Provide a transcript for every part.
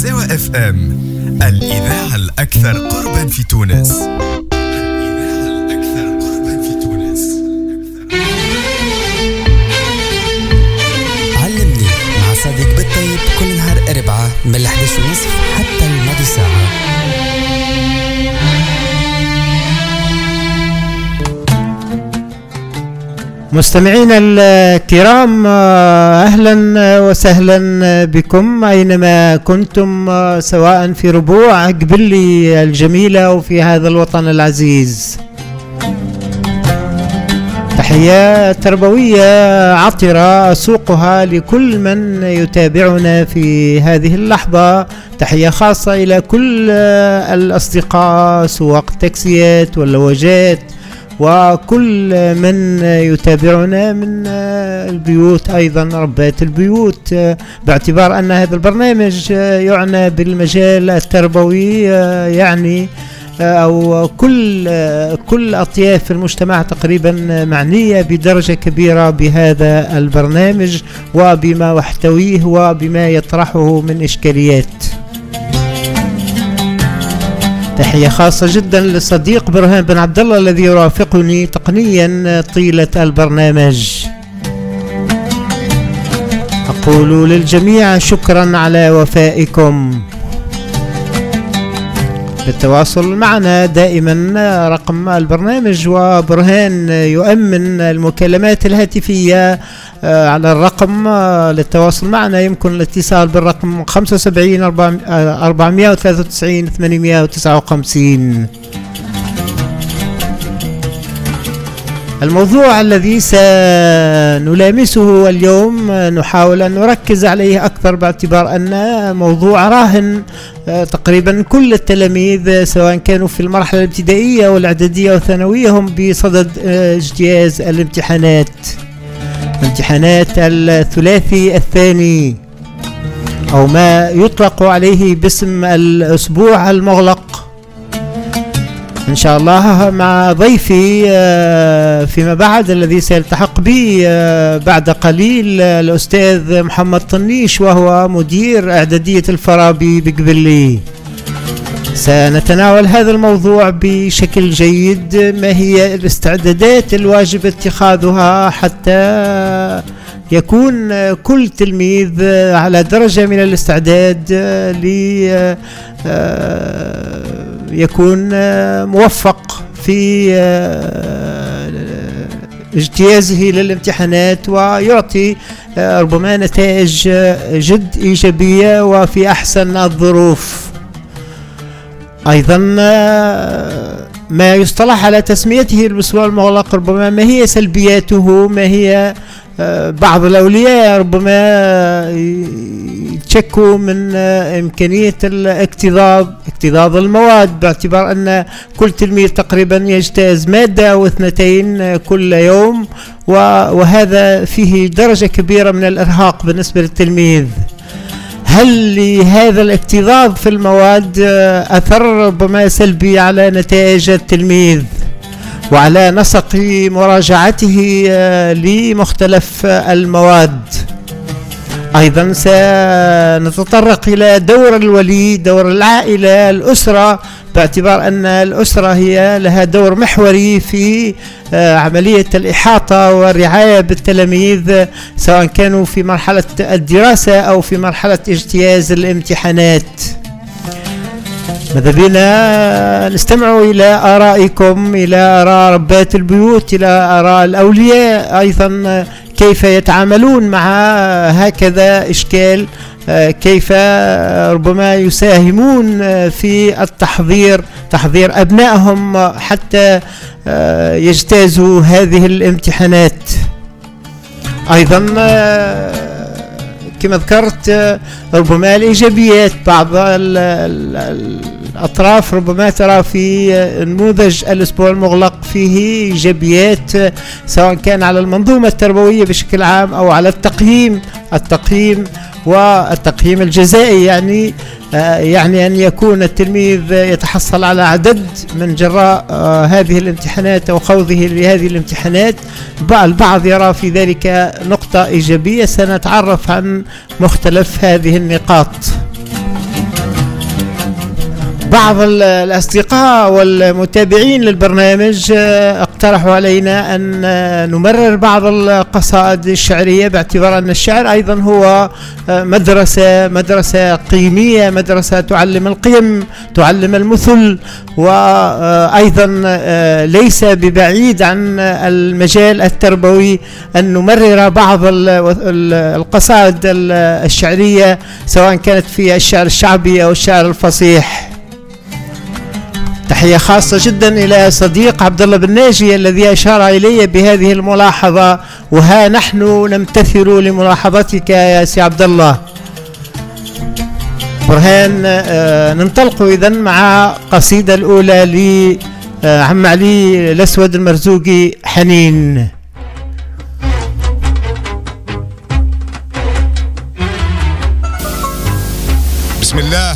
سوا اف ام، الإذاعة الأكثر قربا في تونس. علمني مع صديق بالطيب كل نهار أربعة من 11:30 حتى الماضي ساعة. مستمعينا الكرام، أهلا وسهلا بكم أينما كنتم، سواء في ربوع قبلي الجميلة وفي هذا الوطن العزيز. تحية تربوية عطرة أسوقها لكل من يتابعنا في هذه اللحظة. تحية خاصة إلى كل الأصدقاء سواق التاكسيات واللواجات وكل من يتابعنا من البيوت، أيضا ربات البيوت، باعتبار أن هذا البرنامج يعنى بالمجال التربوي، يعني أو كل أطياف المجتمع تقريبا معنية بدرجة كبيرة بهذا البرنامج وبما يحتويه وبما يطرحه من إشكاليات. تحية خاصة جدا للصديق برهان بن عبد الله الذي يرافقني تقنيا طيلة البرنامج. أقول للجميع شكرا على وفائكم. بالتواصل معنا دائما رقم البرنامج وبرهان يؤمن المكالمات الهاتفية على الرقم للتواصل معنا. يمكن الاتصال بالرقم 75 493 859. الموضوع الذي سنلامسه اليوم نحاول أن نركز عليه أكثر، باعتبار أن موضوع راهن تقريبا كل التلاميذ سواء كانوا في المرحلة الابتدائية والإعدادية والثانوية هم بصدد اجتياز الامتحانات الثلاثي الثاني، أو ما يطلق عليه باسم الأسبوع المغلق. إن شاء الله مع ضيفي فيما بعد الذي سيلتحق بي بعد قليل الأستاذ محمد طنيش، وهو مدير إعدادية الفارابي بقبلي. سنتناول هذا الموضوع بشكل جيد. ما هي الاستعدادات الواجب اتخاذها حتى يكون كل تلميذ على درجة من الاستعداد يكون موفق في اجتيازه للامتحانات ويعطي ربما نتائج جد إيجابية وفي أحسن الظروف. أيضا ما يصطلح على تسميته الأسبوع المغلق، ربما ما هي سلبياته، ما هي بعض الأولياء ربما يتشكوا من إمكانية اكتظاظ المواد، باعتبار أن كل تلميذ تقريبا يجتاز مادة أو 2 كل يوم، وهذا فيه درجة كبيرة من الإرهاق بالنسبة للتلميذ. هل لهذا الاكتظاظ في المواد أثر ربما سلبي على نتائج التلميذ وعلى نسق مراجعته لمختلف المواد؟ أيضا سنتطرق إلى دور الولي، دور العائلة، الأسرة، باعتبار أن الأسرة هي لها دور محوري في عملية الإحاطة والرعاية بالتلاميذ سواء كانوا في مرحلة الدراسة أو في مرحلة اجتياز الامتحانات. ماذا بنا نستمع إلى آرائكم، إلى آراء ربات البيوت، إلى آراء الأولياء، أيضا كيف يتعاملون مع هكذا إشكال، كيف ربما يساهمون في تحضير أبنائهم حتى يجتازوا هذه الامتحانات. أيضا كما ذكرت ربما الإيجابيات، بعض الأطراف ربما ترى في نموذج الأسبوع المغلق فيه إيجابيات سواء كان على المنظومة التربوية بشكل عام أو على التقييم والتقييم الجزائي، يعني أن يكون التلميذ يتحصل على عدد من جراء هذه الامتحانات أو خوضه لهذه الامتحانات. البعض يرى في ذلك نقطة إيجابية. سنتعرف عن مختلف هذه النقاط. بعض الأصدقاء والمتابعين للبرنامج اقترحوا علينا أن نمرر بعض القصائد الشعرية، باعتبار أن الشعر أيضا هو مدرسة قيمية، مدرسة تعلم القيم، تعلم المثل، وأيضا ليس ببعيد عن المجال التربوي أن نمرر بعض القصائد الشعرية سواء كانت في الشعر الشعبي أو الشعر الفصيح. تحية خاصة جدا إلى صديق عبد الله بن ناجي الذي أشار إلي بهذه الملاحظة، وها نحن نمتثل لملاحظتك يا سي عبد الله. برهان، ننطلق إذن مع قصيدة الأولى لعم علي الأسود المرزوقي، حنين. بسم الله.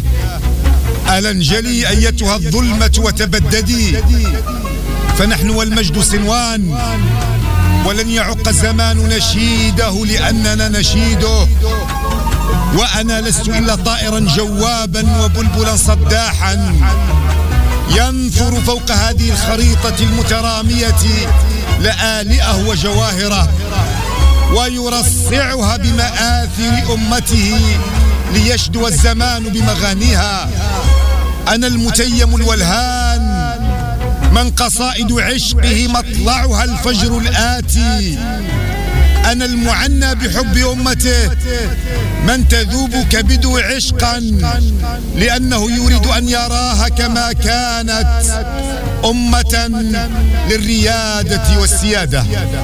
ألنجلي أيتها الظلمة وتبددي، فنحن والمجد صنوان، ولن يعق الزمان نشيده لأننا نشيده. وأنا لست إلا طائرا جوابا وبلبلا صداحا ينثر فوق هذه الخريطة المترامية لآلئه وجواهره، ويرصعها بمآثر أمته ليشدو الزمان بمغانيها. أنا المتيم الولهان من قصائد عشقه مطلعها الفجر الآتي. أنا المعنى بحب أمته من تذوب كبده عشقا، لأنه يريد أن يراها كما كانت، أمة للريادة والسيادة.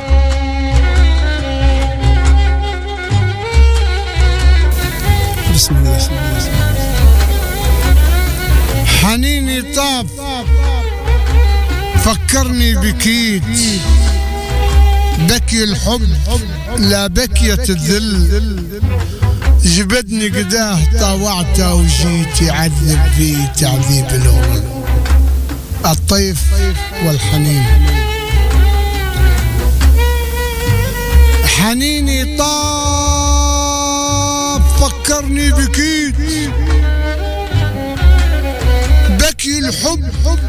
بسم الله. حنيني طاف فكرني بكيت، بكي الحب لا بكية الذل، جبدني قداه طاوعته وجيت يعذب في تعذيب الأول. الطيف والحنين. حنيني طاف فكرني بكيت، بكي الحب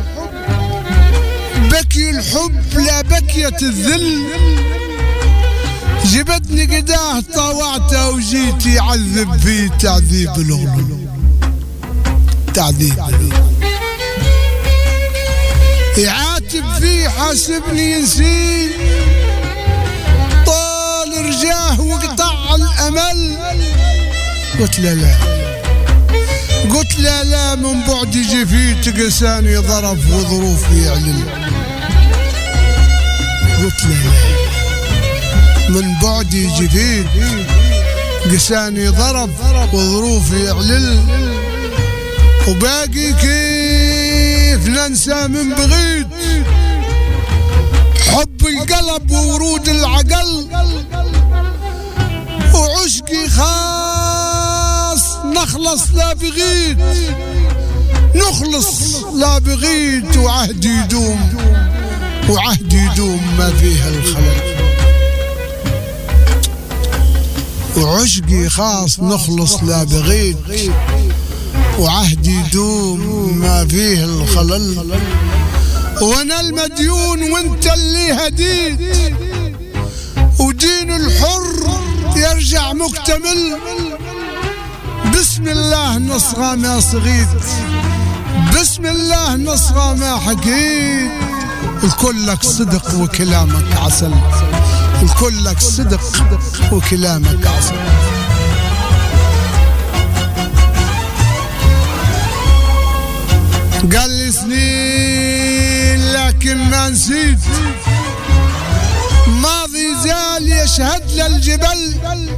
بكي الحب لا بكية الذل، جبدني قداه طاوعته وجيت يعذب في تعذيب الغلو. تعذيب يعاتب فيه حاسبني ينسيه، طال رجاه وقطع الأمل. قلت لا لا، قلت لا لا، من بعد يجي فيه تقساني ضرب وظروفي يعلن. قلت لا لا، من بعد يجي فيه قساني ضرب وظروفي يعلن. وباقي كيف ننسى من بغيت حب القلب وورود العقل، وعشقي خاص نخلص لا بغيت، نخلص لا بغيت، وعهدي يدوم وعهدي يدوم ما فيها الخلل. وعشقي خاص نخلص لا بغيت، وعهدي يدوم ما فيه الخلل. وانا المديون وانت اللي هديت، ودين الحر يرجع مكتمل. بسم الله نصغى ما صغيت، بسم الله نصغى ما حكيت. الكلك صدق وكلامك عسل، الكلك صدق وكلامك عسل. قال لي سنين لكن ما نسيت، ماضي زال يشهد للجبل.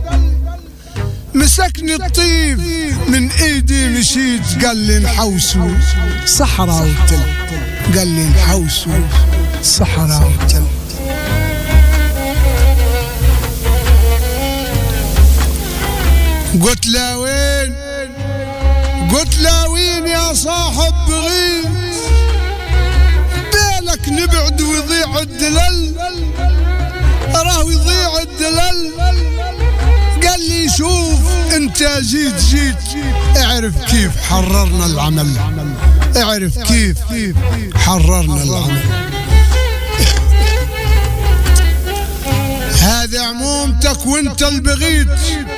مسكني الطيب من ايدي مشيت، قال لي نحوسوا صحراء وتل، قال لي نحوسوا صحراء وتل. قلت لا وين، قلت لا وين يا صاحب بغيت، بالك نبعد ويضيع الدلل، راه يضيع الدلل. قال لي شوف انت جيت اعرف كيف حررنا العمل، اعرف كيف حررنا العمل. هذا عمومتك وانت البغيت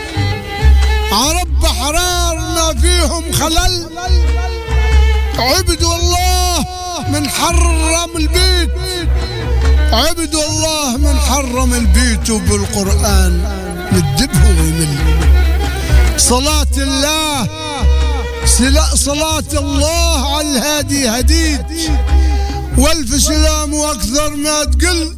عرب احرار ما فيهم خلل، عبدوا الله من حرم البيت، عبدوا الله من حرم البيت، وبالقرآن ندبه ويمل. صلاة الله صلاة الله على الهادي هديت، والف سلام واكثر ما تقل.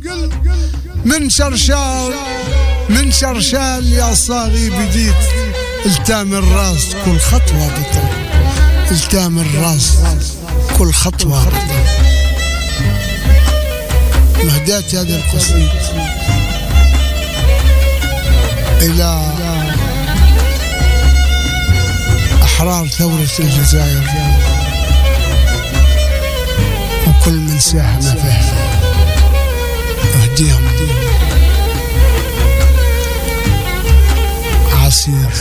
من شرشال يا صاغي بديت، التام الراس كل خطوة بطل، التام الراس كل خطوة بطل. مهدات هذا القصيد إلى أحرار ثورة الجزائر وكل من ساهم فيها، أهديهم عصير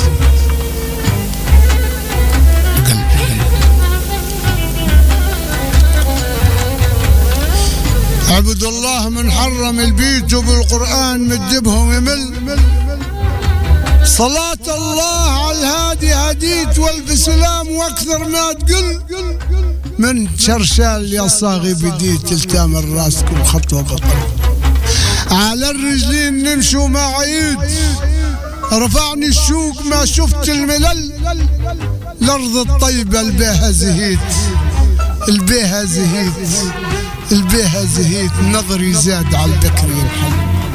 قلبي. عبد الله من حرم البيت، وبالقرآن مدبهم يمل. صلاة الله على الهادي هديت، والف سلام واكثر ما تقل. من شرشال يا صاغي بديت، التام الراس كل خطوة بطل. على الرجلين نمشوا ما عيد، رفعني الشوق ما شفت الملل. الأرض الطيبة البيها زهيت، البيها زهيت، البيها زهيت. نظري زاد على البكر ينحل.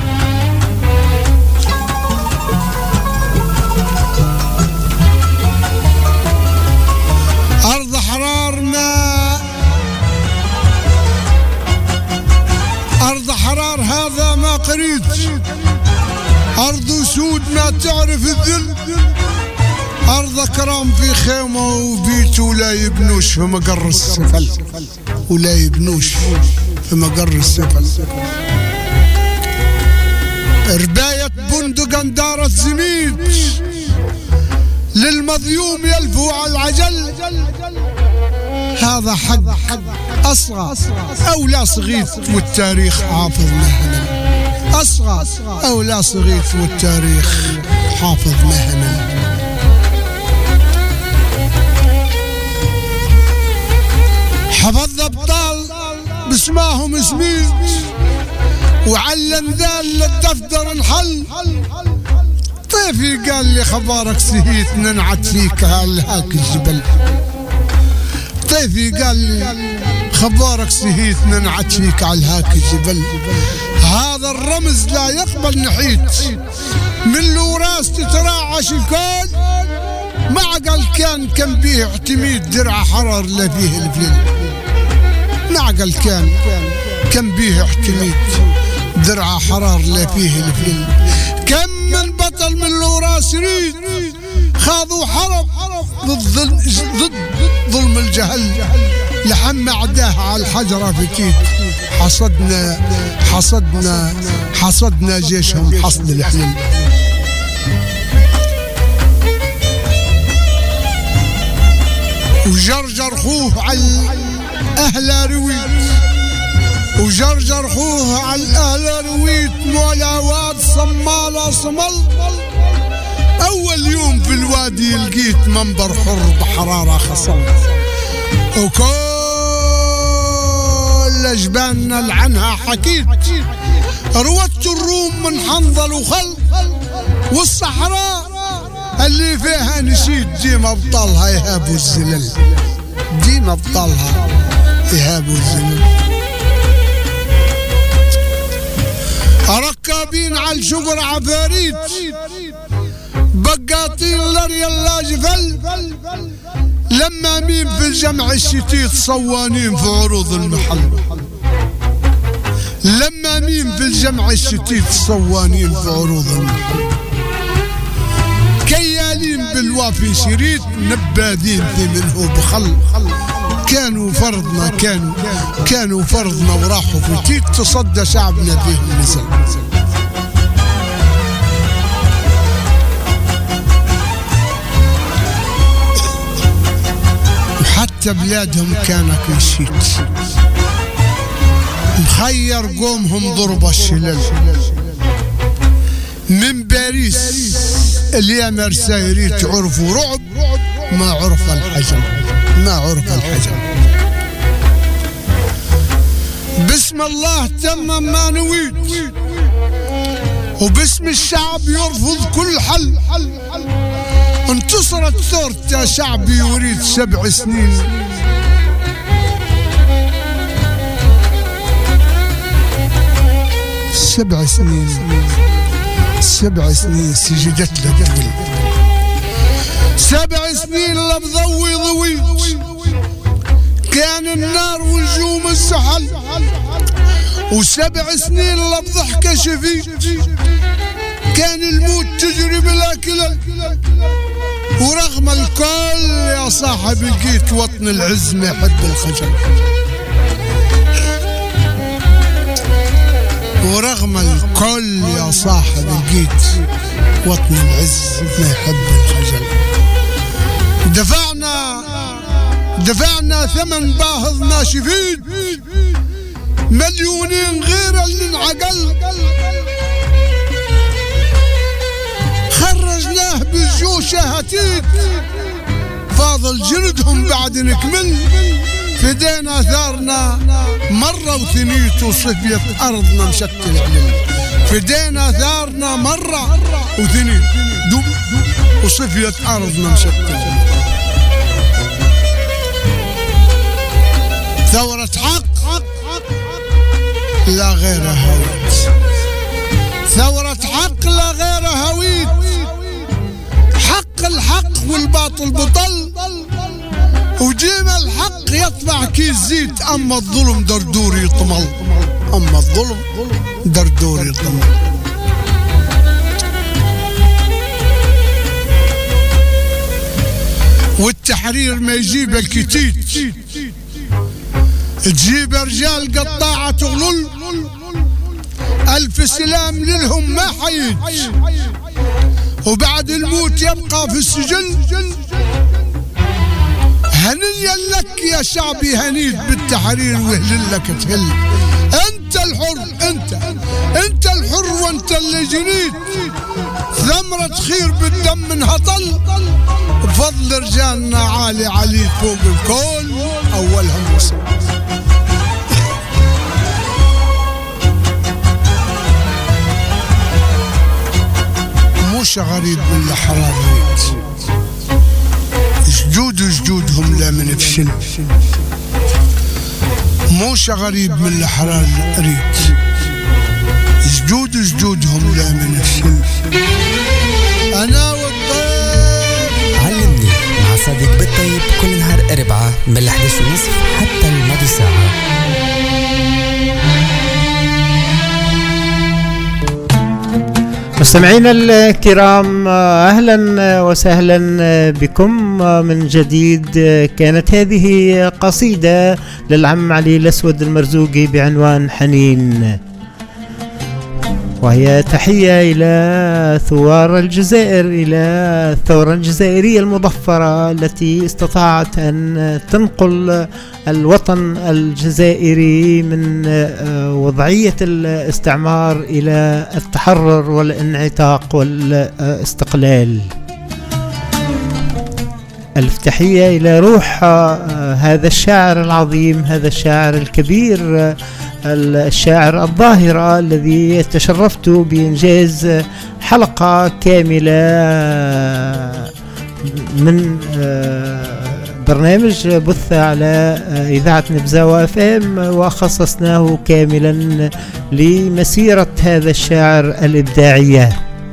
أرض حرارنا، أرض حرار هذا ما قريت، أرض سود ما تعرف الذل. أرض كرام في خيمة وبيت، ولا يبنوش في مقر السفل، ولا يبنوش في مقر السفل. رباية بندق اندارت زميد، للمظلوم يلفو على العجل. هذا حق أصغى أو لا صغيث، والتاريخ حافظ مهنا. أصغى أو لا صغيث، والتاريخ حافظ مهنا. حفظ أبطال باسماهم سميت، وعلم ذال للدفتر انحل. طيفي قال لي خبارك سهيت، ننعت فيك هالهاك الجبل. طيفي قال لي خبارك سهيت، ننعت فيك على الهاك الجبل. هذا الرمز لا يقبل نحيت، من الوراس تتراعش الكون. معقل كان بيه اعتميد، درع حرر لا فيه الفلل. معقل كان بيه اعتميد، درع حرر لا فيه الفلل. كم من بطل من الوراس ريد، خاضوا حرب ضد ظلم الجهل. لحم عداه على الحجرة فتيت، حصدنا جيشهم حصد الحلل. وجرجر خوه على أهل رويت، وجرجر خوه على الأهل رويت. مولاوات صمالة صمل، أول يوم في الوادي لقيت منبر حر بحرارة خصل. وكل جباننا لعنها حكيت، روت الروم من حنظل وخل. والصحراء اللي فيها نشيد، ديما بطلها يهابوا الزلل، ديما بطلها يهابوا الزلل. ركابين على الشجر عفاريت، بقاطين لريا جفل. لما مين في الجمع الشتيت، صوانين في عروض المحل. لما مين في الجمع الشتيت، صوانين في عروض المحل. كيالين بالوافي شريت، نباذين في منه بخل. كانوا فرضنا وراحوا في تيت، تصدى شعبنا فيهم نزل. حتى بلادهم كانك نشيت، مخير قومهم ضرب الشلل، من باريس اللي مرسايري تعرفوا رعب ما عرف الحجر، ما عرف الحجر. بسم الله تم ما نويت، وباسم الشعب يرفض كل حل. انتصرت ثورة شعبي يريد 7 سنين، سبع سنين سجدت للدول، 7 سنين لبضوي ضوي، كان النار والجوم السحل، و7 سنين لبضحكة شفي، كان الموت تجري بلا كلل. ورغم الكل يا صاحب لقيت وطن العز ما يحب الخجل، ورغم الكل يا صاحب لقيت وطن العز ما يحب الخجل. دفعنا ثمن باهظ ناشفين، مليونين غير اللي انعقل، خرجناه بالجوش هتيت، فاضل جلدهم بعد نكمل. فدينا ثارنا مرة وثنيت، وصفيت أرضنا مشكل علم. فدينا ثارنا مرة وثنيت، وصفيت أرضنا مشكل. ثورة حق لا غير هويت، ثورة حق لا غير هويت، حق الحق والباطل بطل، وجيم الحق يطلع كيس زيت. أما الظلم دردور يطمل، أما الظلم دردور يطمل. والتحرير ما يجيب الكتيت، تجيب رجال قطاعة تغلل، 1000 سلام للهم ما حيج، وبعد الموت يبقى في السجن. هنيا لك يا شعبي هنيت بالتحرير، وهلل لك تهل. انت الحر، انت الحر، وانت اللي جنيت. ثمرة خير بالدم من هطل، بفضل رجالنا عالي علي فوق الكل، اولهم وصل. مش غريب من الأحرار ريت، جدودهم لا من فشل. موش غريب من الأحرار ريت، جدودهم لا من فشل. أنا والطيب علمني مع صديق بالطيب كل نهار 4 من 11:30 حتى الماضي ساعة. مستمعينا الكرام، أهلا وسهلا بكم من جديد. كانت هذه قصيدة للعم علي الأسود المرزوقي بعنوان حنين، وهي تحية إلى ثوار الجزائر، إلى الثورة الجزائرية المظفرة التي استطاعت أن تنقل الوطن الجزائري من وضعية الاستعمار إلى التحرر والانعتاق والاستقلال. ألف تحية إلى روح هذا الشاعر العظيم، هذا الشاعر الكبير، الشاعر الظاهرة الذي تشرفت بإنجاز حلقة كاملة من برنامج بث على إذاعة نبزاوة FM، وخصصناه كاملا لمسيرة هذا الشاعر الإبداعية.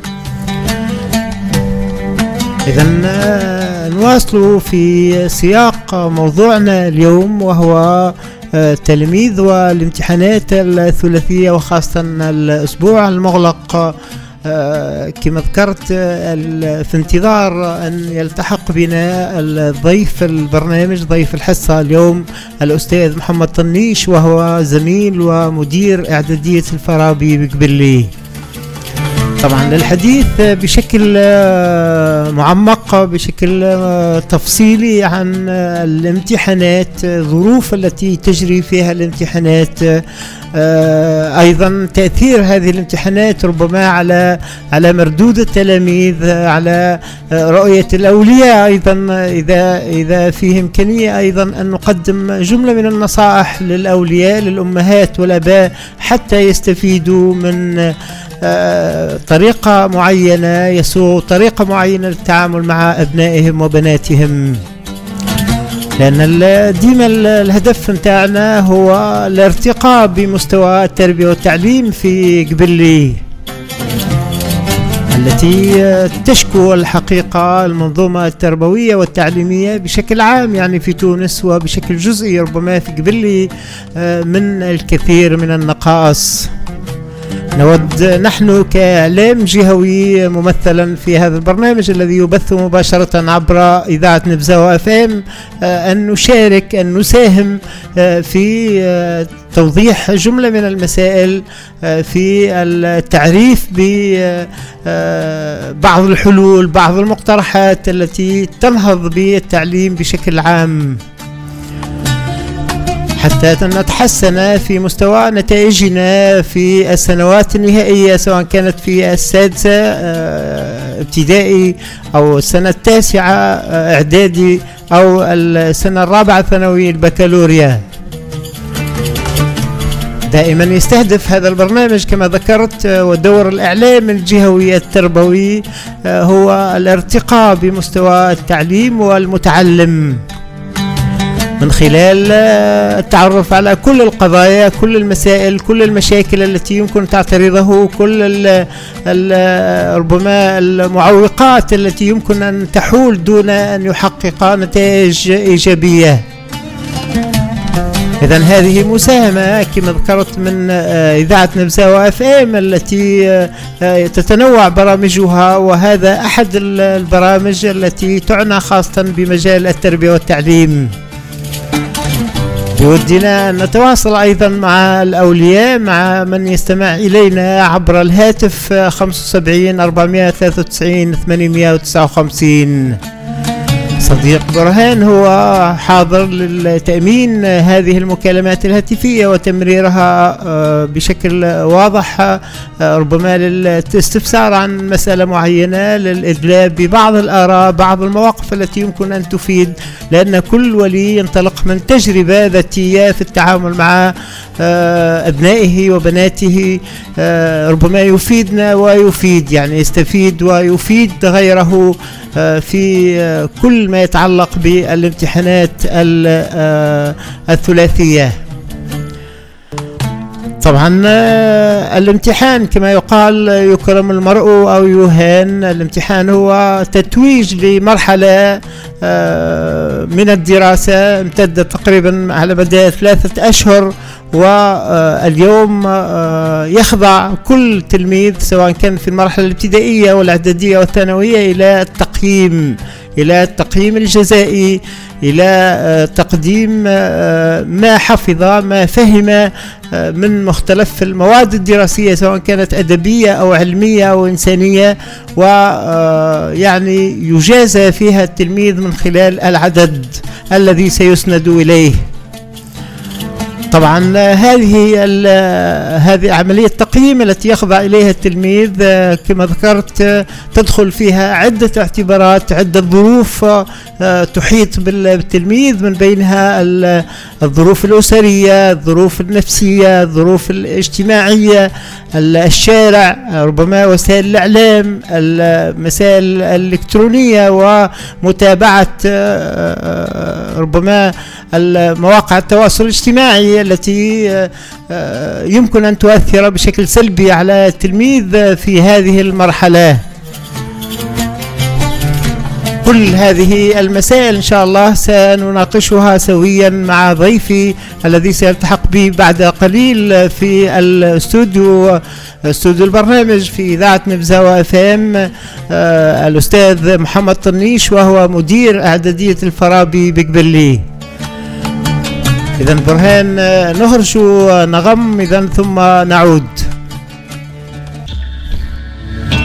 إذن نواصل في سياق موضوعنا اليوم، وهو التلاميذ والامتحانات الثلاثية، وخاصة الأسبوع المغلق. كما ذكرت في انتظار أن يلتحق بنا الضيف البرنامج، ضيف الحصة اليوم، الأستاذ محمد طنيش، وهو زميل ومدير إعدادية الفارابي بقبلي. طبعا للحديث بشكل معمق بشكل تفصيلي عن الامتحانات، الظروف التي تجري فيها الامتحانات، أيضا تأثير هذه الامتحانات ربما على مردود التلاميذ، على رؤية الأولياء، أيضا إذا فيه إمكانية أيضا أن نقدم جملة من النصائح للأولياء للأمهات والآباء حتى يستفيدوا من طريقة معينة، يسوق طريقة معينة للتعامل مع أبنائهم وبناتهم، لأن ديما الهدف متاعنا هو الارتقاء بمستوى التربية والتعليم في قبلي، التي تشكو الحقيقة المنظومة التربوية والتعليمية بشكل عام يعني في تونس وبشكل جزئي ربما في قبلي من الكثير من النقائص. نود نحن كإعلام جهوي ممثلا في هذا البرنامج الذي يبث مباشرة عبر إذاعة نبزة FM أن نشارك، أن نساهم في توضيح جملة من المسائل، في التعريف ببعض الحلول، بعض المقترحات التي تنهض بالتعليم بشكل عام حتى نتحسن في مستوى نتائجنا في السنوات النهائية، سواء كانت في السادسة ابتدائي أو السنة التاسعة إعدادي أو السنة الرابعة ثانوي البكالوريا. دائما يستهدف هذا البرنامج كما ذكرت ودور الإعلام الجهوي التربوي هو الارتقاء بمستوى التعليم والمتعلم من خلال التعرف على كل القضايا، كل المسائل، كل المشاكل التي يمكن تعترضه، كل ربما المعوقات التي يمكن أن تحول دون أن يحقق نتائج إيجابية. إذن هذه مساهمة كما ذكرت من إذاعة نبزة FM التي تتنوع برامجها، وهذا أحد البرامج التي تعنى خاصة بمجال التربية والتعليم. بودنا أن نتواصل أيضا مع الأولياء، مع من يستمع إلينا عبر الهاتف 75 493 859. صديق برهان هو حاضر للتأمين هذه المكالمات الهاتفية وتمريرها بشكل واضح، ربما للاستفسار عن مسألة معينة، للإدلاء ببعض الآراء، بعض المواقف التي يمكن أن تفيد، لأن كل ولي ينطلق من تجربة ذاتية في التعامل مع أبنائه وبناته، ربما يفيدنا ويفيد، يعني يستفيد ويفيد غيره في كل ما يتعلق بالامتحانات الثلاثية. طبعا الامتحان كما يقال يكرم المرء أو يهان. الامتحان هو تتويج لمرحلة من الدراسة امتدت تقريبا على مدى 3 أشهر، واليوم يخضع كل تلميذ سواء كان في المرحلة الابتدائية والإعدادية والثانوية إلى التقييم الجزائي، إلى تقديم ما حفظ، ما فهم من مختلف المواد الدراسية سواء كانت أدبية أو علمية أو إنسانية، ويعني يجازى فيها التلميذ من خلال العدد الذي سيسند إليه. طبعا هذه عملية تقييم التي يخضع إليها التلميذ كما ذكرت تدخل فيها عدة اعتبارات، عدة ظروف تحيط بالتلميذ، من بينها الظروف الأسرية، الظروف النفسية، الظروف الاجتماعية، الشارع، ربما وسائل الإعلام، المسائل الإلكترونية، ومتابعة ربما مواقع التواصل الاجتماعي التي يمكن أن تؤثر بشكل سلبي على التلميذ في هذه المرحلة. كل هذه المسائل إن شاء الله سنناقشها سويا مع ضيفي الذي سيلتحق بي بعد قليل في الاستوديو البرنامج في إذاعة نبزة FM، الأستاذ محمد طنيش، وهو مدير إعدادية الفارابي بقبلي. إذن برهان نخرج نغم إذن ثم نعود.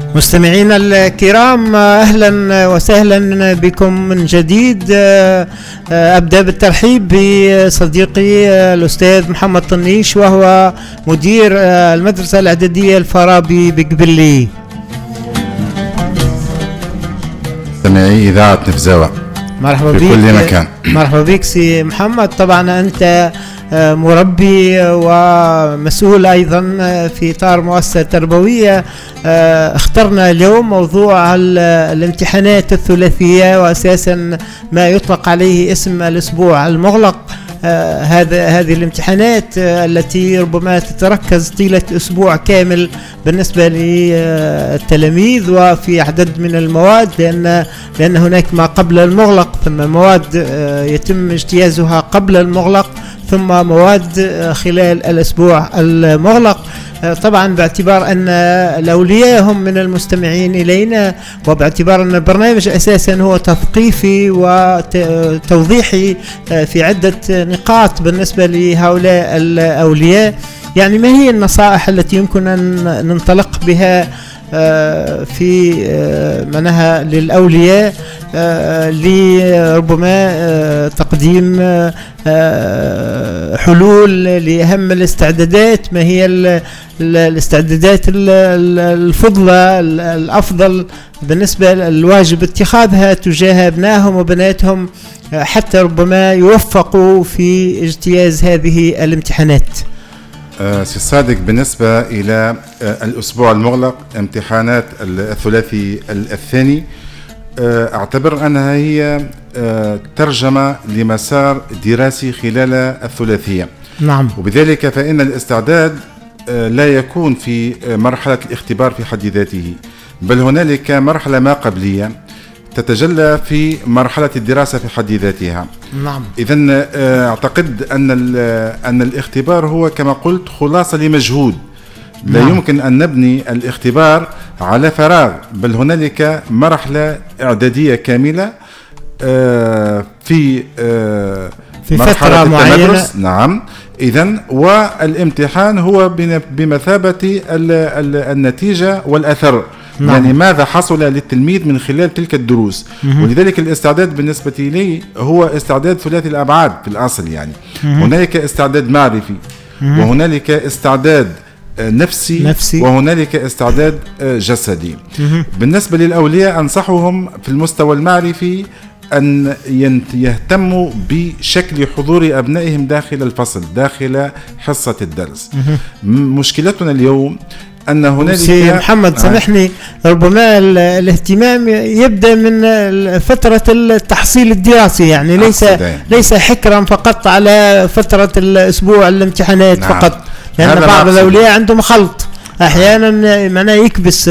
مستمعينا الكرام، أهلا وسهلا بكم من جديد. أبدأ بالترحيب بصديقي الأستاذ محمد طنيش، وهو مدير المدرسة الإعدادية الفارابي بقبلي. مستمعي إذاعة نفزاوة مرحبا بك في كل مكان. مرحبا بك سي محمد. طبعا أنت مربي ومسؤول أيضا في إطار مؤسسة تربوية. اخترنا اليوم موضوع الامتحانات الثلاثية، وأساسا ما يطلق عليه اسم الأسبوع المغلق. هذه الامتحانات التي ربما تتركز طيلة أسبوع كامل بالنسبة للتلاميذ وفي عدد من المواد، لأن هناك ما قبل المغلق، ثم مواد يتم اجتيازها قبل المغلق، ثم مواد خلال الأسبوع المغلق. طبعا باعتبار أن الأولياء هم من المستمعين إلينا، وباعتبار أن البرنامج أساسا هو تثقيفي وتوضيحي في عدة نقاط بالنسبة لهؤلاء الأولياء، يعني ما هي النصائح التي يمكن أن ننطلق بها في منها للأولياء لربما تقديم حلول لأهم الاستعدادات؟ ما هي الاستعدادات الفضلى الأفضل بالنسبة للواجب اتخاذها تجاه أبنائهم وبناتهم حتى ربما يوفقوا في اجتياز هذه الامتحانات؟ سي صادق، بالنسبة إلى الأسبوع المغلق، امتحانات الثلاثي الثاني، أعتبر أنها هي ترجمة لمسار دراسي خلال الثلاثية. نعم. وبذلك فإن الاستعداد لا يكون في مرحلة الاختبار في حد ذاته، بل هنالك مرحلة ما قبلية تتجلى في مرحلة الدراسة في حد ذاتها. نعم. إذن أعتقد أن الاختبار هو كما قلت خلاصة لمجهود. لا نعم. يمكن أن نبني الاختبار على فراغ، بل هنالك مرحلة إعدادية كاملة في فترة معينة. نعم. إذن والامتحان هو بمثابة النتيجة والأثر. نعم. يعني ماذا حصل للتلميذ من خلال تلك الدروس. ولذلك الاستعداد بالنسبة لي هو استعداد ثلاثي الأبعاد في الأصل. يعني هنالك استعداد معرفي، وهنالك استعداد نفسي. وهنالك استعداد جسدي. بالنسبة للأولياء أنصحهم في المستوى المعرفي أن يهتموا بشكل حضور أبنائهم داخل الفصل، داخل حصة الدرس. مشكلتنا اليوم أن هنالك سي محمد سامحني، ربما الاهتمام يبدأ من فترة التحصيل الدراسي، يعني ليس حكرا فقط على فترة الأسبوع الامتحانات. نعم. فقط، لأن بعض الأولياء عندهم خلط أحيانا، معناه يكبس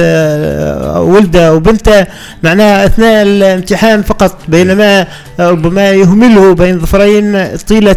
ولده وبنته معناها أثناء الامتحان فقط، بينما ربما يهمله بين ظفرين طيلة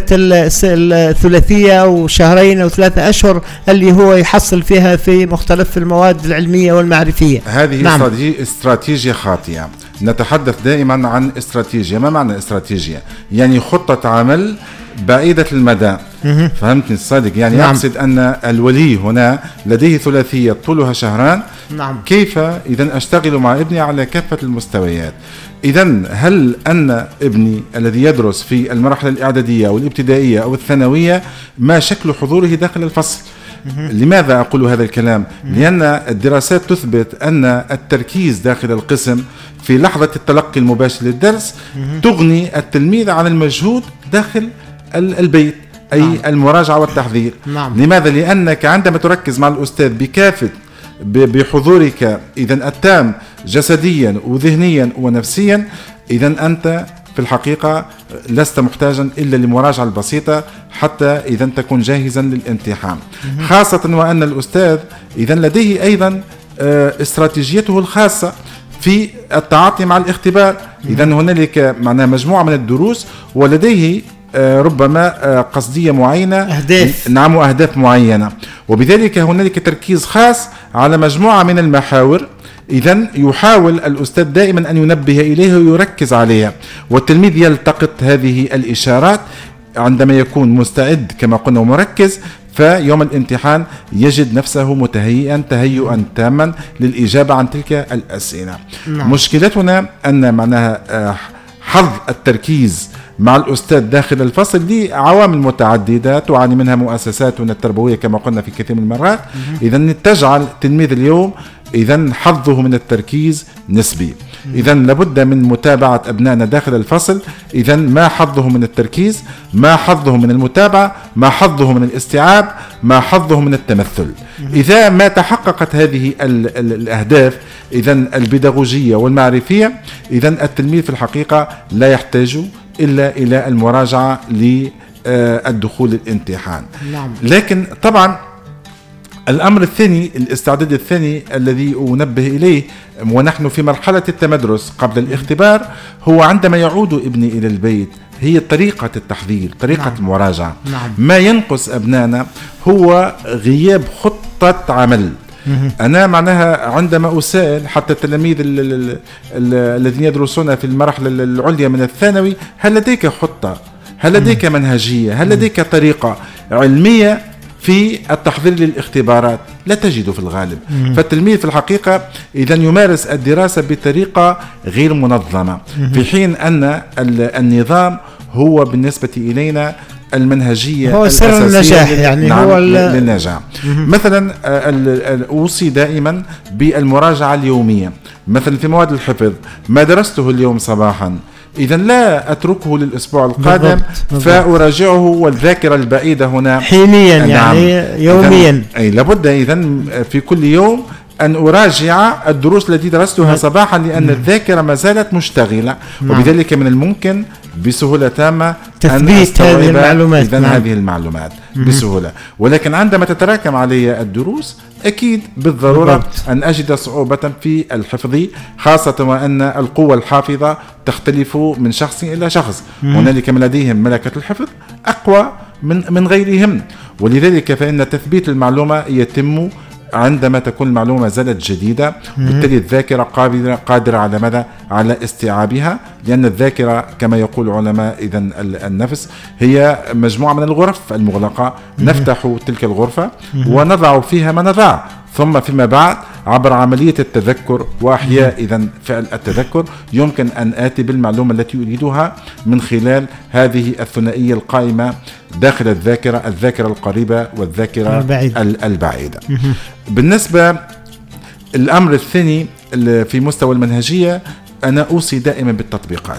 الثلاثية أو شهرين أو 3 أشهر اللي هو يحصل فيها في مختلف المواد العلمية والمعرفية. هذه نعم. استراتيجية خاطئة. نتحدث دائما عن استراتيجية. ما معنى استراتيجية؟ يعني خطة عمل بعيدة المدى. فهمتني الصادق؟ يعني نعم. أقصد أن الولي هنا لديه ثلاثية طولها شهران. نعم. كيف إذن أشتغل مع ابني على كافة المستويات؟ إذن هل أن ابني الذي يدرس في المرحلة الإعدادية أو الابتدائية أو الثانوية ما شكل حضوره داخل الفصل؟ لماذا أقول هذا الكلام؟ لأن الدراسات تثبت أن التركيز داخل القسم في لحظة التلقي المباشر للدرس تغني التلميذ عن المجهود داخل البيت، أي نعم. المراجعة والتحضير. نعم. لماذا؟ لأنك عندما تركز مع الأستاذ بكافة بحضورك إذن التام جسديا وذهنيا ونفسيا، إذن أنت في الحقيقة لست محتاجا إلا لمراجعة البسيطة حتى إذا تكون جاهزا للامتحان. خاصة وأن الأستاذ إذا لديه أيضا استراتيجيته الخاصة في التعاطي مع الاختبار. إذا هنالك معنا مجموعة من الدروس ولديه ربما قصدية معينة، أهداف. نعم، أهداف معينة، وبذلك هنالك تركيز خاص على مجموعة من المحاور. إذن يحاول الأستاذ دائما أن ينبه إليها ويركز عليها، والتلميذ يلتقط هذه الإشارات عندما يكون مستعد كما قلنا ومركز فيوم الامتحان يجد نفسه متهيئا تهيئا تاما للإجابة عن تلك الأسئلة. مشكلتنا أن معناها حظ التركيز مع الأستاذ داخل الفصل دي عوامل متعددة تعاني منها مؤسساتنا التربوية كما قلنا في كثير من المرات. إذن تجعل تلميذ اليوم إذن حظه من التركيز نسبي. إذن لابد من متابعة أبنائنا داخل الفصل. إذن ما حظه من التركيز، ما حظه من المتابعة، ما حظه من الاستيعاب، ما حظه من التمثل. إذا ما تحققت هذه الأهداف إذن البيداغوجية والمعرفية، إذن التلميذ في الحقيقة لا يحتاج إلا إلى المراجعة للدخول الامتحان. لكن طبعا الأمر الثاني، الاستعداد الثاني الذي أنبه إليه ونحن في مرحلة التمدرس قبل الاختبار هو عندما يعود ابني إلى البيت هي طريقة التحضير، طريقة المراجعة. ما ينقص أبنائنا هو غياب خطة عمل. أنا معناها عندما أسأل حتى التلاميذ الذين يدرسون في المرحلة العليا من الثانوي هل لديك خطة؟ هل لديك منهجية؟ هل لديك طريقة علمية في التحضير للاختبارات؟ لا تجد في الغالب. فالتلميذ في الحقيقة إذا يمارس الدراسة بطريقة غير منظمة، في حين أن النظام هو بالنسبة إلينا المنهجية هو سر النجاح، يعني نعم هو للنجاح. مثلا أوصي دائما بالمراجعة اليومية. مثلا في مواد الحفظ ما درسته اليوم صباحا إذا لا أتركه للأسبوع القادم فأراجعه، والذاكرة البعيدة هنا حينيا يعني يوميا. أي لابد إذن في كل يوم أن أراجع الدروس التي درستها صباحا لأن الذاكرة ما زالت مشتغلة، وبذلك من الممكن بسهولة تامة تثبيت هذه المعلومات. إذن هذه المعلومات بسهولة. ولكن عندما تتراكم علي الدروس أكيد بالضرورة أن أجد صعوبة في الحفظ، خاصة وأن القوة الحافظة تختلف من شخص إلى شخص. هنالك من لديهم ملكة الحفظ أقوى من غيرهم، ولذلك فإن تثبيت المعلومة يتم عندما تكون المعلومة زالت جديدة، بالتالي الذاكرة قادرة على ماذا؟ على استيعابها، لأن الذاكرة كما يقول علماء إذن النفس هي مجموعة من الغرف المغلقة. نفتح تلك الغرفة ونضع فيها ما نضع، ثم فيما بعد عبر عملية التذكر وأحياء إذن فعل التذكر يمكن أن آتي بالمعلومة التي أريدها من خلال هذه الثنائية القائمة داخل الذاكرة القريبة والذاكرة البعيدة. بالنسبة الأمر الثاني في مستوى المنهجية أنا أوصي دائما بالتطبيقات.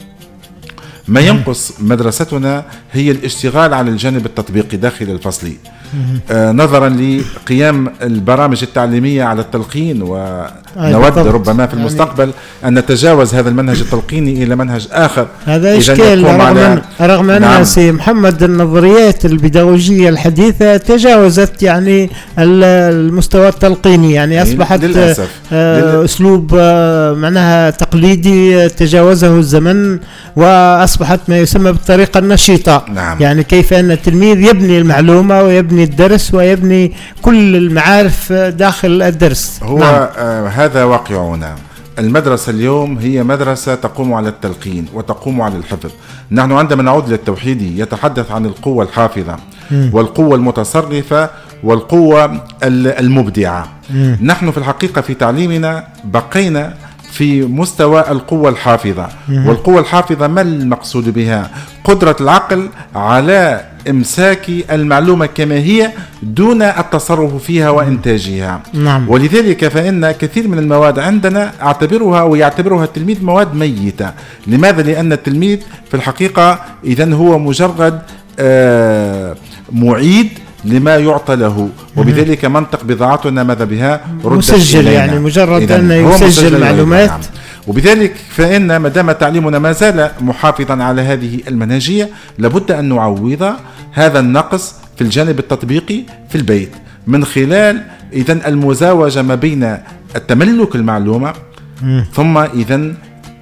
ما ينقص مدرستنا هي الاشتغال على الجانب التطبيقي داخل الفصل، نظرا لقيام البرامج التعليمية على التلقين، ونود ربما في المستقبل أن نتجاوز هذا المنهج التلقيني إلى منهج آخر. هذا إشكال رغم أن سي محمد النظريات البيداغوجية الحديثة تجاوزت يعني المستوى التلقيني، يعني أصبحت أسلوب معناها تقليدي تجاوزه الزمن، وأصبحت ما يسمى بالطريقة النشيطة. يعني كيف أن التلميذ يبني المعلومة ويبني الدرس ويبني كل المعارف داخل الدرس. هو هذا واقعنا. المدرسة اليوم هي مدرسة تقوم على التلقين وتقوم على الحفظ. نحن عندما نعود للتوحيدي يتحدث عن القوة الحافظة والقوة المتصرفة والقوة المبدعة. نحن في الحقيقة في تعليمنا بقينا في مستوى القوة الحافظة. والقوة الحافظة ما المقصود بها؟ قدرة العقل على إمساك المعلومة كما هي دون التصرف فيها وإنتاجها. ولذلك فإن كثير من المواد عندنا أعتبرها ويعتبرها التلميذ مواد ميتة. لماذا؟ لأن التلميذ في الحقيقة إذن هو مجرد معيد لما يعطى له، وبذلك منطق بضاعتنا ماذا بها؟ مسجل إلينا. يعني مجرد أن يسجل معلومات. وبذلك فإن ما دام تعليمنا ما زال محافظا على هذه المنهجية لابد أن نعوض هذا النقص في الجانب التطبيقي في البيت من خلال إذن المزاوجة ما بين التملك المعلومة ثم إذن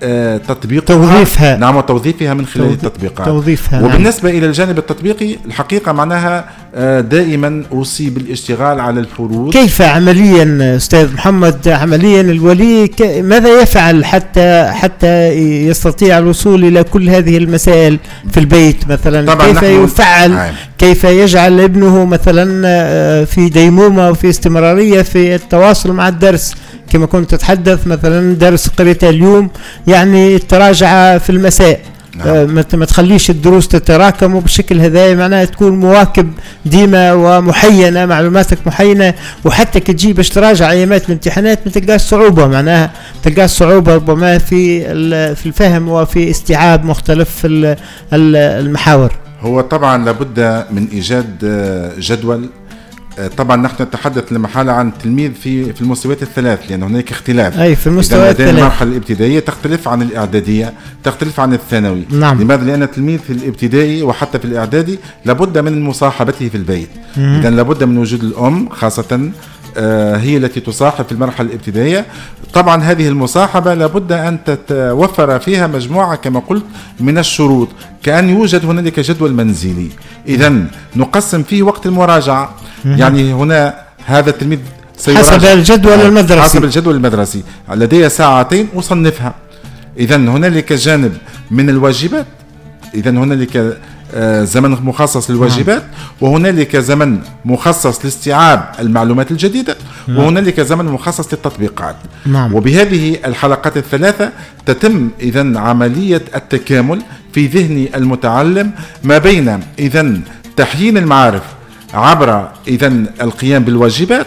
توظيفها. نعم، وتوظيفها من خلال التطبيقات. وبالنسبة إلى الجانب التطبيقي الحقيقة معناها دائما أوصي بالاشتغال على الفروض. كيف عمليا أستاذ محمد، عمليا الولي ماذا يفعل حتى يستطيع الوصول إلى كل هذه المسائل في البيت مثلا؟ كيف يفعل كيف يجعل ابنه مثلا في ديمومة وفي استمرارية في التواصل مع الدرس، كما كنت تتحدث مثلا درس قريته اليوم يعني تراجع في المساء. ما تخليش الدروس تتراكم وبالشكل هذا معناها تكون مواكب ديما ومحينة، معلوماتك محينة، وحتى كتجي باش تراجع ايامات الامتحانات ما تلقاش صعوبة، معناها تلقاش صعوبة ربما في الفهم وفي استيعاب مختلف المحاور. هو طبعا لابد من ايجاد جدول. طبعا نحن نتحدث لمحالة عن التلميذ في المستويات الثلاث، لأن هناك اختلاف. أي في المستويات الثلاث. المرحلة الابتدائية تختلف عن الإعدادية، تختلف عن الثانوي. نعم. لماذا؟ لأن التلميذ في الابتدائي وحتى في الإعدادي لابد من مصاحبته في البيت. إذا لابد من وجود الأم خاصة، هي التي تصاحب في المرحلة الابتدائية. طبعا هذه المصاحبة لابد أن تتوفر فيها مجموعة كما قلت من الشروط، كأن يوجد هنالك جدول منزلي، إذا نقسم فيه وقت المراجعة. يعني هنا هذا التلميذ حسب الجدول المدرسي، حسب الجدول المدرسي لديه ساعتين أصنفها. إذا هنالك جانب من الواجبات، إذا هنالك زمن مخصص للواجبات، وهنالك زمن مخصص لاستيعاب المعلومات الجديدة، وهنالك زمن مخصص للتطبيقات. وبهذه الحلقات الثلاثة تتم إذن عملية التكامل في ذهن المتعلم ما بين إذن تحيين المعارف عبر إذن القيام بالواجبات